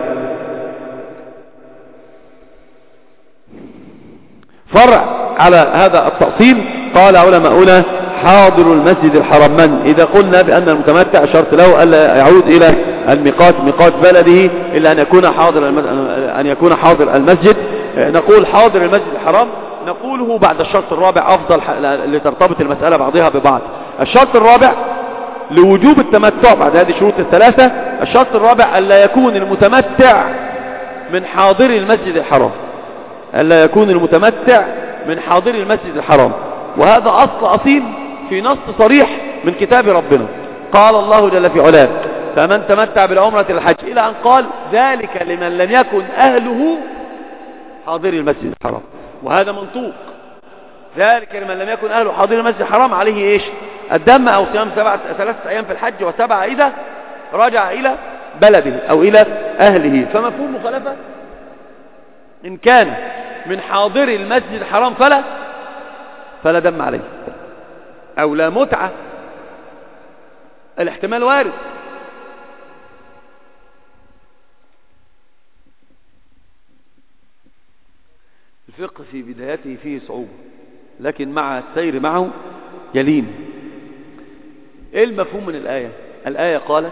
[SPEAKER 1] فرع على هذا التأصيل قال علماؤنا حاضر المسجد الحرام من إذا قلنا بأن المتمتع شرط له ألا يعود إلى الميقات ميقات بلده إلا أن يكون حاضر المسجد. نقول حاضر المسجد الحرام نقوله بعد الشرط الرابع أفضل لترتبط المسألة بعضها ببعض. الشرط الرابع لوجوب التمتع بعد هذه الشروط الثلاثة، الشرط الرابع ألا يكون المتمتع من حاضر المسجد الحرام، ألا يكون المتمتع من حاضر المسجد الحرام. وهذا أصل أصيل في نص صريح من كتاب ربنا. قال الله جل في علاه فمن تمتع بالعمرة الحج، إلى أن قال ذلك لمن لم يكن أهله حاضر المسجد الحرام. وهذا منطوق ذلك لمن لم يكن أهله حاضر المسجد الحرام عليه إيش؟ الدم، أو صيام 3 أيام في الحج و7 إذا رجع إلى بلده أو إلى أهله. فمفهوم مخالفة إن كان من حاضر المسجد الحرام فلا دم عليه، أو لا متعة، الاحتمال وارد. الفقه في بدايته فيه صعوبة، لكن مع السير معه يلين. ايه المفهوم من الآية؟ الآية قالت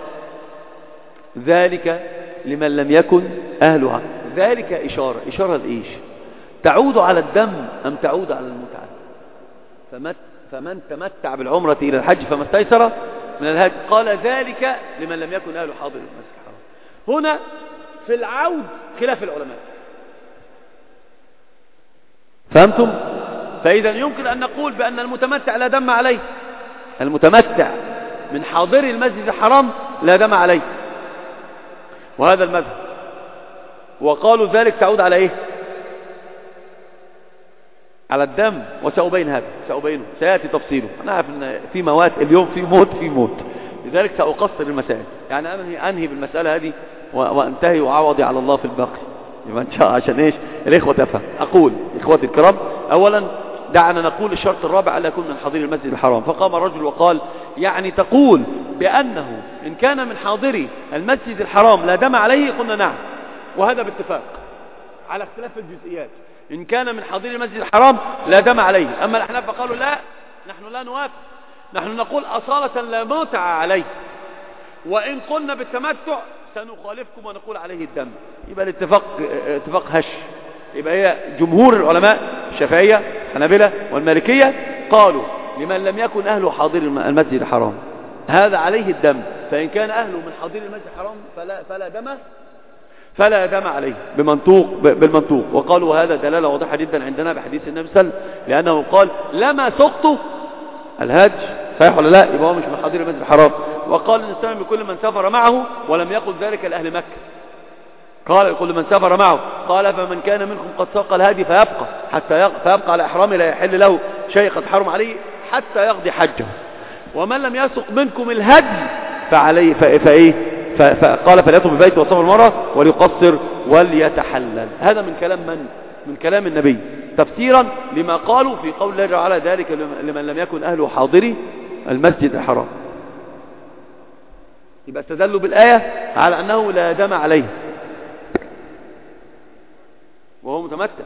[SPEAKER 1] ذلك لمن لم يكن أهلها. ذلك إشارة لإيش؟ تعود على الدم أم تعود على المتعة؟ فمن تمتع بالعمرة إلى الحج فما استيسر من الهدي. قال ذلك لمن لم يكن أهله حاضر المسجد الحرام. هنا في العود خلاف العلماء، فهمتم؟ فإذا يمكن أن نقول بأن المتمتع لا دم عليه، المتمتع من حاضر المسجد الحرام لا دم عليه، وهذا المذهب. وقالوا ذلك تعود على إيه؟ على الدم، وسأبين هذا، سأبينه، سيأتي تفصيله. أنا أعرف أن في موات اليوم، في موت، لذلك سأقصر المسائل، يعني أنهي بالمسألة هذه وأنتهي وعوضي على الله في الباقي، إن شاء الله، عشان إيش الإخوة تفهم. أقول إخوتي الكرام، أولا دعنا نقول الشرط الرابع ألا يكون من حاضري المسجد الحرام. فقام رجل وقال يعني تقول بأنه إن كان من حاضري المسجد الحرام لا دم عليه؟ قلنا نعم، وهذا باتفاق على اختلاف الجزئيات. إن كان من حاضري المسجد الحرام لا دم عليه. أما الأحناف فقالوا لا، نحن لا نوافق، نحن نقول أصالة لا متعة عليه، وإن قلنا بالتمتع سنخالفكم ونقول عليه الدم. يبقى الاتفاق اتفاق هش. يبقى هي جمهور العلماء الشافعية الحنابلة والمالكية قالوا لمن لم يكن أهله حاضر المسجد الحرام هذا عليه الدم، فإن كان أهله من حاضر المسجد الحرام فلا دم عليه بالمنطوق. وقالوا هذا دلالة واضحة جدا عندنا بحديث النبي صلى الله عليه وسلم، لأنه قال لما سقط الهج، صحيح ولا لا؟ يبقى هو مش من حاضر المسجد الحرام. وقال الإنسان بكل من سافر معه، ولم يقل ذلك لأهل مكة، قال يقول من سافر معه. قال فمن كان منكم قد ساق الهدي فيبقى على إحرامه، لا يحل له شيء قد حرم عليه حتى يقضي حجه. ومن لم يسق منكم الهدي فعليه فقال فليطف ببيته وصف المرة وليقصر وليتحلل. هذا من كلام من كلام النبي تفسيرا لما قالوا في قول الله تعالى ذلك لمن لم يكن أهله حاضري المسجد الحرام. يبقى استدلوا بالآية على أنه لا دم عليه وهو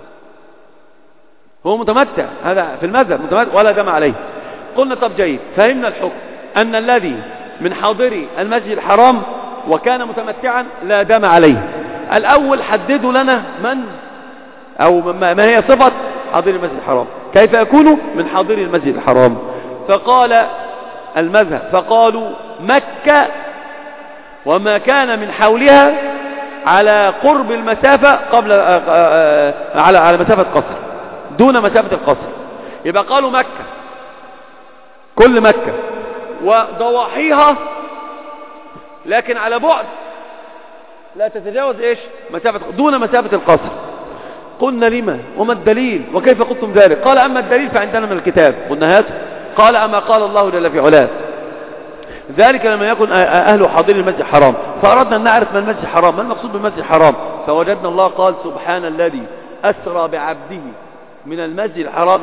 [SPEAKER 1] متمتع، هذا في المذهب متمتع ولا دم عليه. قلنا طب جيد، فهمنا الحكم أن الذي من حاضري المسجد الحرام وكان متمتعا لا دم عليه. الأول حددوا لنا من أو ما هي صفة حاضري المسجد الحرام، كيف يكون من حاضري المسجد الحرام. فقال المذهب فقالوا مكة وما كان من حولها على قرب المسافة قبل على مسافة قصر دون مسافة القصر. يبقى قالوا مكة، كل مكة وضواحيها، لكن على بعد لا تتجاوز ايش دون مسافة القصر. قلنا لما وما الدليل وكيف قلتم ذلك؟ قال اما الدليل فعندنا من الكتاب. قلنا هذا. قال اما قال الله جل في علاه ذلك لما يكن أهل حاضرين المسجد الحرام. فأردنا أن نعرف ما المسجد الحرام، ما المقصود بالمسجد الحرام. فوجدنا الله قال سبحان الذي أسرى بعبده من المسجد الحرام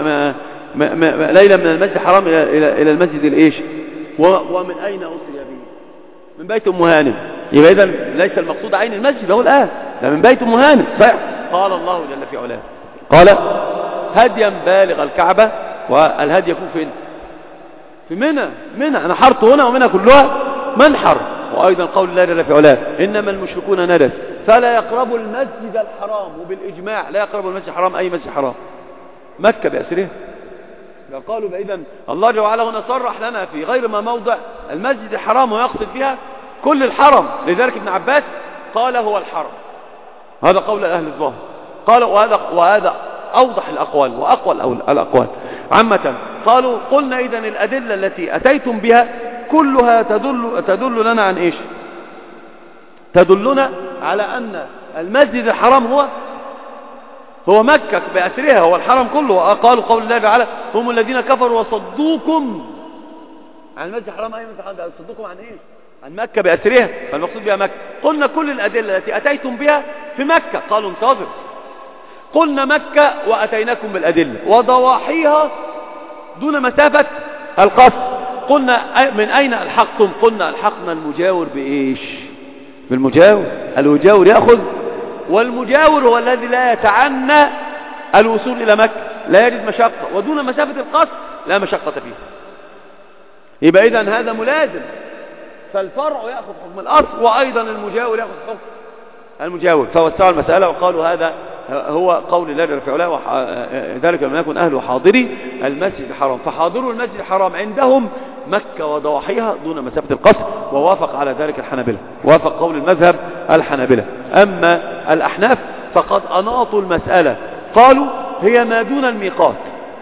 [SPEAKER 1] ليلة من المسجد الحرام إلى المسجد الإيش. ومن أين أسري به؟ من بيت أم هانم. يبقى إذن ليس المقصود عين المسجد هو الآن، ده من بيت أم هانم. صحيح. قال الله جل في علاه قال هديا بالغ الكعبة. والهدي يكون فين؟ في منى. أنا حرت هنا ومنى كلها منحر. وأيضا قول الله جل في علاه إنما المشركون نجس فلا يقربوا المسجد الحرام. وبالإجماع لا يقربوا المسجد الحرام أي مسجد حرام، مكة بأسره. قالوا بإذن الله جل وعلا هنا صرح لنا في غير ما موضع المسجد الحرام ويقصد فيها كل الحرم. لذلك ابن عباس قال هو الحرم. هذا قول أهل الظاهر. قال وهذا أوضح الأقوال وأقوى الأقوال عامة. قالوا قلنا إذن الأدلة التي أتيتم بها كلها تدل لنا عن إيش؟ تدلنا على أن المسجد الحرام هو مكة بأسرها، هو الحرم كله. قالوا قول الله تعالى هم الذين كفروا وصدوكم عن المسجد الحرام. أي مسجد الحرام؟ صدوكم عن إيه؟ عن مكة بأسرها، فالمقصود بها مكة. قلنا كل الأدلة التي أتيتم بها في مكة. قالوا انتظر، قلنا مكة وأتيناكم بالأدلة وضواحيها دون مسافة القصر. قلنا من أين ألحقتم؟ قلنا ألحقنا المجاور بإيش؟ بالمجاور. المجاور يأخذ، والمجاور هو الذي لا يتعنى الوصول إلى مكة، لا يجد مشقة، ودون مسافة القصر لا مشقة فيه. يبقى إذن هذا ملازم، فالفرع يأخذ حكم الأصل، وأيضا المجاور يأخذ حكم المجاور. فوسعوا المسألة وقالوا هذا هو قول الله جل وعلا ذلك لم يكن أهل حاضري المسجد الحرام. فحاضروا المسجد الحرام عندهم مكة وضواحيها دون مسافة القصر، ووافق على ذلك الحنابلة، وافق قول المذهب الحنابلة. أما الأحناف فقد أناطوا المسألة، قالوا هي ما دون الميقات.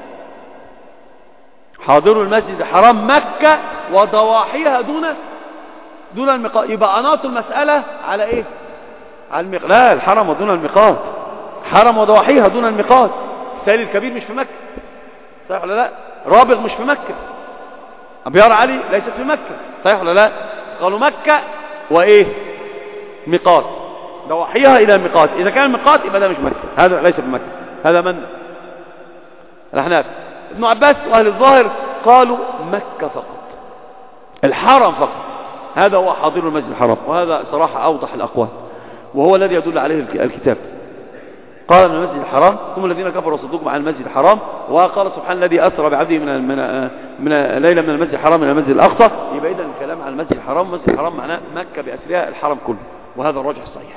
[SPEAKER 1] حاضروا المسجد الحرام مكة وضواحيها دون الميقات. يبقى أناطوا المسألة على إيه؟ على الميقات. لا، الحرم ودون الميقات، حرم وضواحيها دون الميقات. السيل الكبير مش في مكة، صحيح ولا لا؟ رابغ مش في مكة، أبيار علي ليست في مكة، صحيح ولا لا؟ قالوا مكة وإيه؟ ميقات، ضواحيها إلى الميقات. إذا كان ميقات يبقى ده مش مكة، هذا ليس في مكة. هذا من الأحناف. ابن عباس وأهل الظاهر قالوا مكة فقط، الحرم فقط، هذا هو حاضر المسجد الحرام. وهذا صراحة أوضح الأقوال، وهو الذي يدل عليه الكتاب. قال من المسجد الحرام هم الذين كفروا وصدوكم عن المسجد الحرام. وقال سبحان الذي أسرى بعبده من ليلة من المسجد الحرام إلى المسجد الأقصى. يبقى إذن الكلام عن المسجد الحرام، المسجد الحرام معناه مكة بأسرها، الحرم كله، وهذا الراجح الصحيح.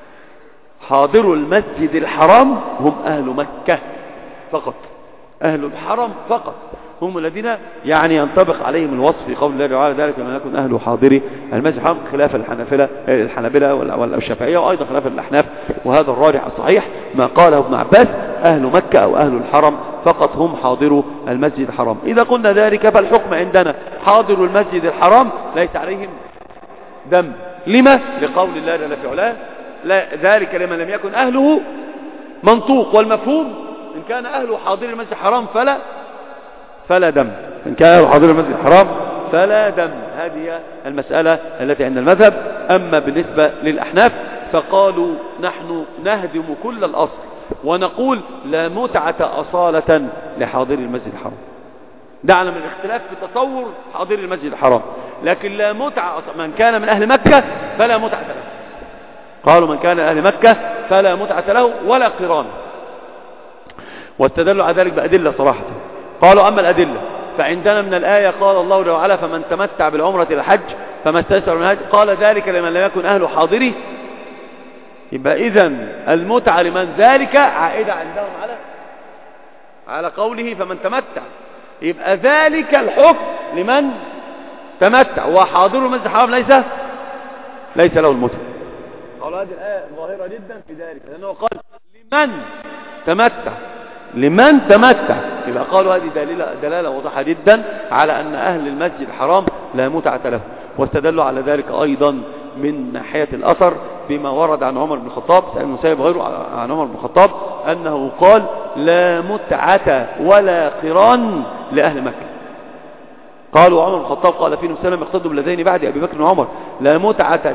[SPEAKER 1] حاضروا المسجد الحرام هم أهل مكة فقط، أهل الحرم فقط هم الذين يعني ينطبق عليهم الوصف في قول الله تعالى ذلك لما يكن أهل حاضري المسجد الحرام، خلاف الحنابلة والشافعية، وأيضا خلاف الأحناف. وهذا الراجح الصحيح ما قاله ابن عباس، أهل مكة أو أهل الحرم فقط هم حاضروا المسجد الحرام. إذا قلنا ذلك فالحكم عندنا حاضروا المسجد الحرام ليس عليهم دم. لما؟ لقول الله جل في علاه ذلك لمن لم يكن أهله منطوق. والمفهوم إن كان أهله حاضر المسجد الحرام فلا دم، إن كان أهله حاضر المسجد الحرام فلا دم. هذه المسألة التي عند المذهب. أما بالنسبة للأحناف فقالوا نحن نهدم كل الأصل ونقول لا متعة أصالة لحاضر المسجد الحرام. دعنا من الاختلاف في تصور حاضر المسجد الحرام، لكن لا متعة من كان من أهل مكة فلا متعة له. قالوا من كان أهل مكة فلا متعة له ولا قران، واستدلوا على ذلك بأدلة صراحة. قالوا أما الأدلة فعندنا من الآية قال الله تعالى فمن تمتع بالعمرة إلى الحج فما استيسر من الهدي، قال ذلك لمن لم يكن أهله حاضري. يبقى إذن المتعة لمن ذلك عائدة عندهم على قوله فمن تمتع. يبقى ذلك الحكم لمن تمتع، وحاضر المسجد الحرام ليس له المتعة. قالوا هذه الآية ظاهرة جدا في ذلك، لأنه قال لمن تمتع. يبقى قالوا هذه دلالة واضحة جدا على أن أهل المسجد الحرام لا متعة له. واستدلوا على ذلك أيضا من ناحية الأثر بما ورد عن عمر بن الخطاب، سأل المسيب غيره عن عمر بن الخطاب أنه قال لا متعة ولا قران لأهل مكة. قالوا عمر بن الخطاب قال فيهم سلم يقتدوا بالذين بعد أبي بكر وعمر لا متعة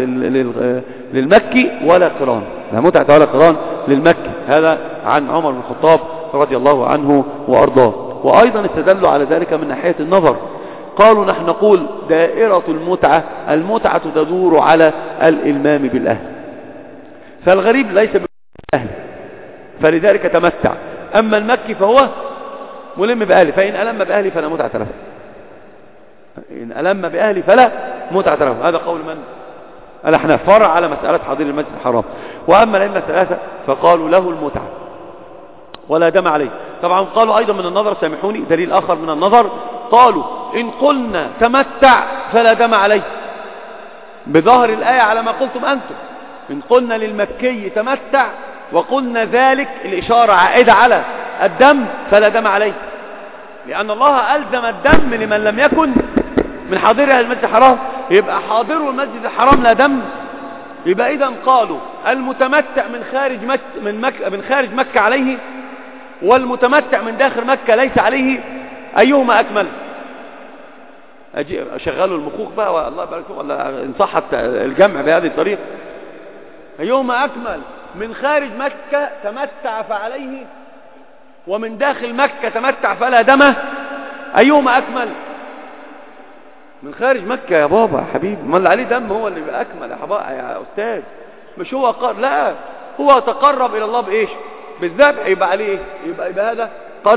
[SPEAKER 1] للمكي ولا قران، لا متعة ولا قران للمكي. هذا عن عمر بن الخطاب رضي الله عنه وأرضاه. وأيضا استدلوا على ذلك من ناحية النظر. قالوا نحن نقول دائرة المتعة تدور على الإلمام بالأهل، فالغريب ليس بالأهل فلذلك تمتع. أما المكي فهو ملم بأهله، فإن ألم بأهله فلا متعة له، إن ألم بأهله فلا متعة له. هذا قول من؟ الأحناف، فرع على مسألة حاضر المسجد الحرام. وأما الأئمة الثلاثة فقالوا له المتعة ولا دم عليه. طبعا قالوا أيضا من النظر، سامحوني دليل آخر من النظر، قالوا إن قلنا تمتع فلا دم عليه بظهر الآية على ما قلتم أنتم. إن قلنا للمكي تمتع وقلنا ذلك الإشارة عائدة على الدم فلا دم عليه، لأن الله ألزم الدم لمن لم يكن من حاضرها المسجد الحرام. يبقى حاضر المسجد الحرام لا دم. يبقى إذن قالوا المتمتع من خارج مكة عليه والمتمتع من داخل مكة ليس عليه، أيهما أكمل؟ شغلوا المخوخ بقى والله يبارك فيكم، ولا إن صحت الجمع بهذه الطريقة، أيهما أكمل؟ من خارج مكة تمتع فعليه، ومن داخل مكة تمتع فلا دمه، أيهما أكمل؟ من خارج مكة يا بابا يا حبيبي، ما اللي عليه دم هو اللي يبقى أكمل يا أستاذ، مش هو لا، هو تقرب إلى الله بإيش؟ بالذبح، يبقى عليه إيه؟ يبقى هذا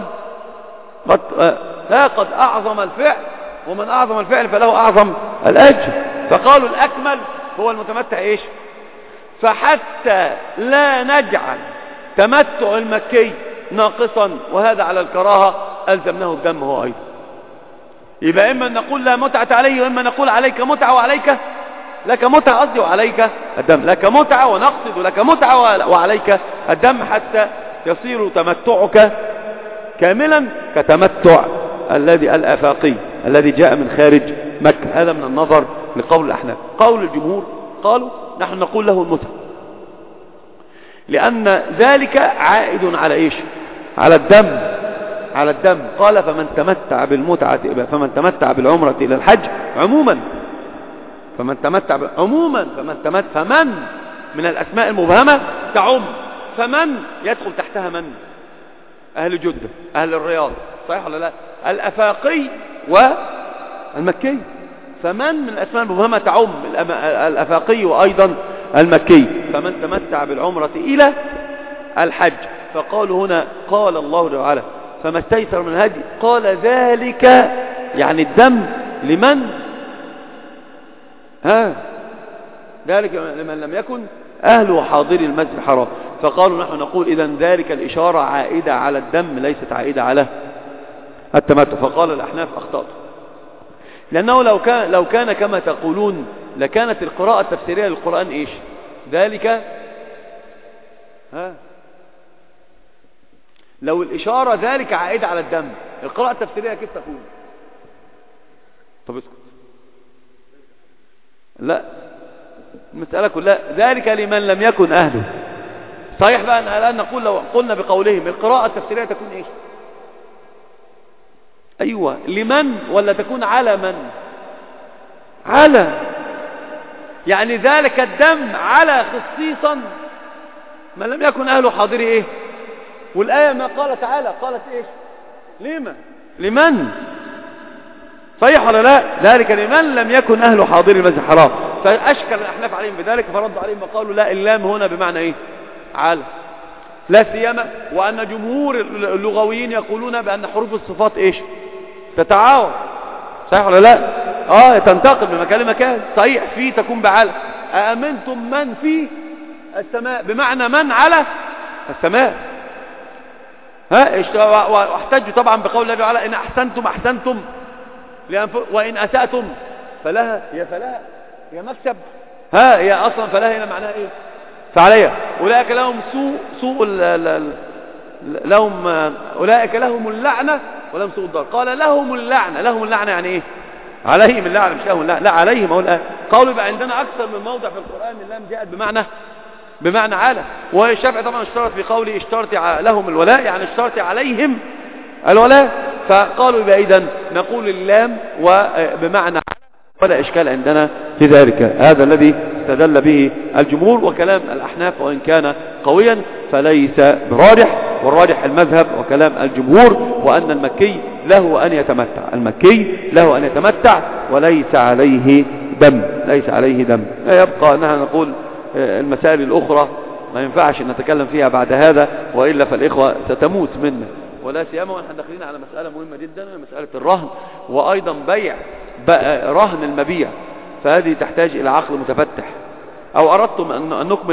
[SPEAKER 1] قد أعظم الفعل، ومن أعظم الفعل فله أعظم الأجر. فقالوا الأكمل هو المتمتع إيش؟ فحتى لا نجعل تمتع المكي ناقصا وهذا على الكراهة ألزمناه الدم هو أيضا. يبقى إما نقول لا متعة عليه، وإما نقول عليك متعة وعليك لك متعة، قصدي وعليك الدم، لك متعة ونقصد لك متعة وعليك الدم، حتى يصير تمتعك كاملا كتمتع الآفاقي الذي جاء من خارج مكة. هذا من النظر لقول الأحناف. قول الجمهور قالوا نحن نقول له المتعة، لأن ذلك عائد على إيش؟ على الدم. قال فمن تمتع بالعمرة إلى الحج عموما، فمن من الأسماء المبهمة تعم، فمن يدخل تحتها من؟ أهل جدة، أهل الرياض، صحيح ولا لا؟ الأفاقي والمكي، فمن من الأسماء المبهمة تعم الأفاقي وأيضا المكي، فمن تمتع بالعمرة إلى الحج. فقالوا هنا قال الله تعالى فما استيسر من الهدي، قال ذلك يعني الدم لمن ذلك لمن لم يكن أهله حاضري المسجد الحرام. فقالوا نحن نقول إذن ذلك الإشارة عائدة على الدم ليست عائدة على التمتع. فقال الأحناف أخطأت، لأنه لو كان كما تقولون لكانت القراءة التفسيرية للقرآن إيش؟ ذلك لو الإشارة ذلك عائدة على الدم، القراءة التفسيرية كيف تقول؟ طب اسكت، لا، المسألة كلها ذلك لمن لم يكن أهله. صحيح بقى أن الآن نقول لو قلنا بقولهم القراءة التفسيرية تكون إيش؟ أيوة، لمن ولا تكون على من؟ على، يعني ذلك الدم على خصيصا من لم يكن أهله حاضري إيه؟ والآية ما قال تعالى قالت إيش؟ لمن؟ صحيح ولا لا؟ ذلك لمن لم يكن أهله حاضري المسجد الحرام. فأشكل الأحناف عليهم بذلك، فردوا عليهم وقالوا لا، اللام هنا بمعنى إيه؟ على، لا سيما وأن جمهور اللغويين يقولون بأن حروف الصفات إيش؟ تتعاون، صحيح ولا لا؟ تنتقل من مكان لمكان، صحيح، في تكون بعلى، أأمنتم من في السماء بمعنى من على السماء. واحتجوا طبعا بقول الله تعالى إن أحسنتم وإن أسأتم فلها هي مكسب، هي أصلا فلها هنا معناها إيه؟ فعليها. أولئك لهم أولئك لهم اللعنة ولهم سوء الدار. قال لهم اللعنة يعني إيه؟ عليهم اللعنة، مش لهم اللعنة، لا عليهم. أقول قالوا يبقى عندنا أكثر من موضع في القرآن اللام جاءت بمعنى على. والشافعي طبعا اشترط في قوله اشترط لهم الولاء، يعني اشترط عليهم الولاء. فقالوا يبقى إذن نقول اللام وبمعنى ولا إشكال عندنا في ذلك. هذا الذي استدل به الجمهور، وكلام الأحناف وإن كان قويا فليس براجح، والراجح المذهب وكلام الجمهور، وأن المكي له أن يتمتع وليس عليه دم، لا يبقى أنها نقول المسائل الأخرى ما ينفعش نتكلم فيها بعد هذا، وإلا فالإخوة ستموت منا، ولا سيما ونحن داخلين على مسألة مهمة جدا، مسألة الرهن، وأيضا بيع رهن المبيع، فهذه تحتاج إلى عقل متفتح. أو أردتم أن نكمل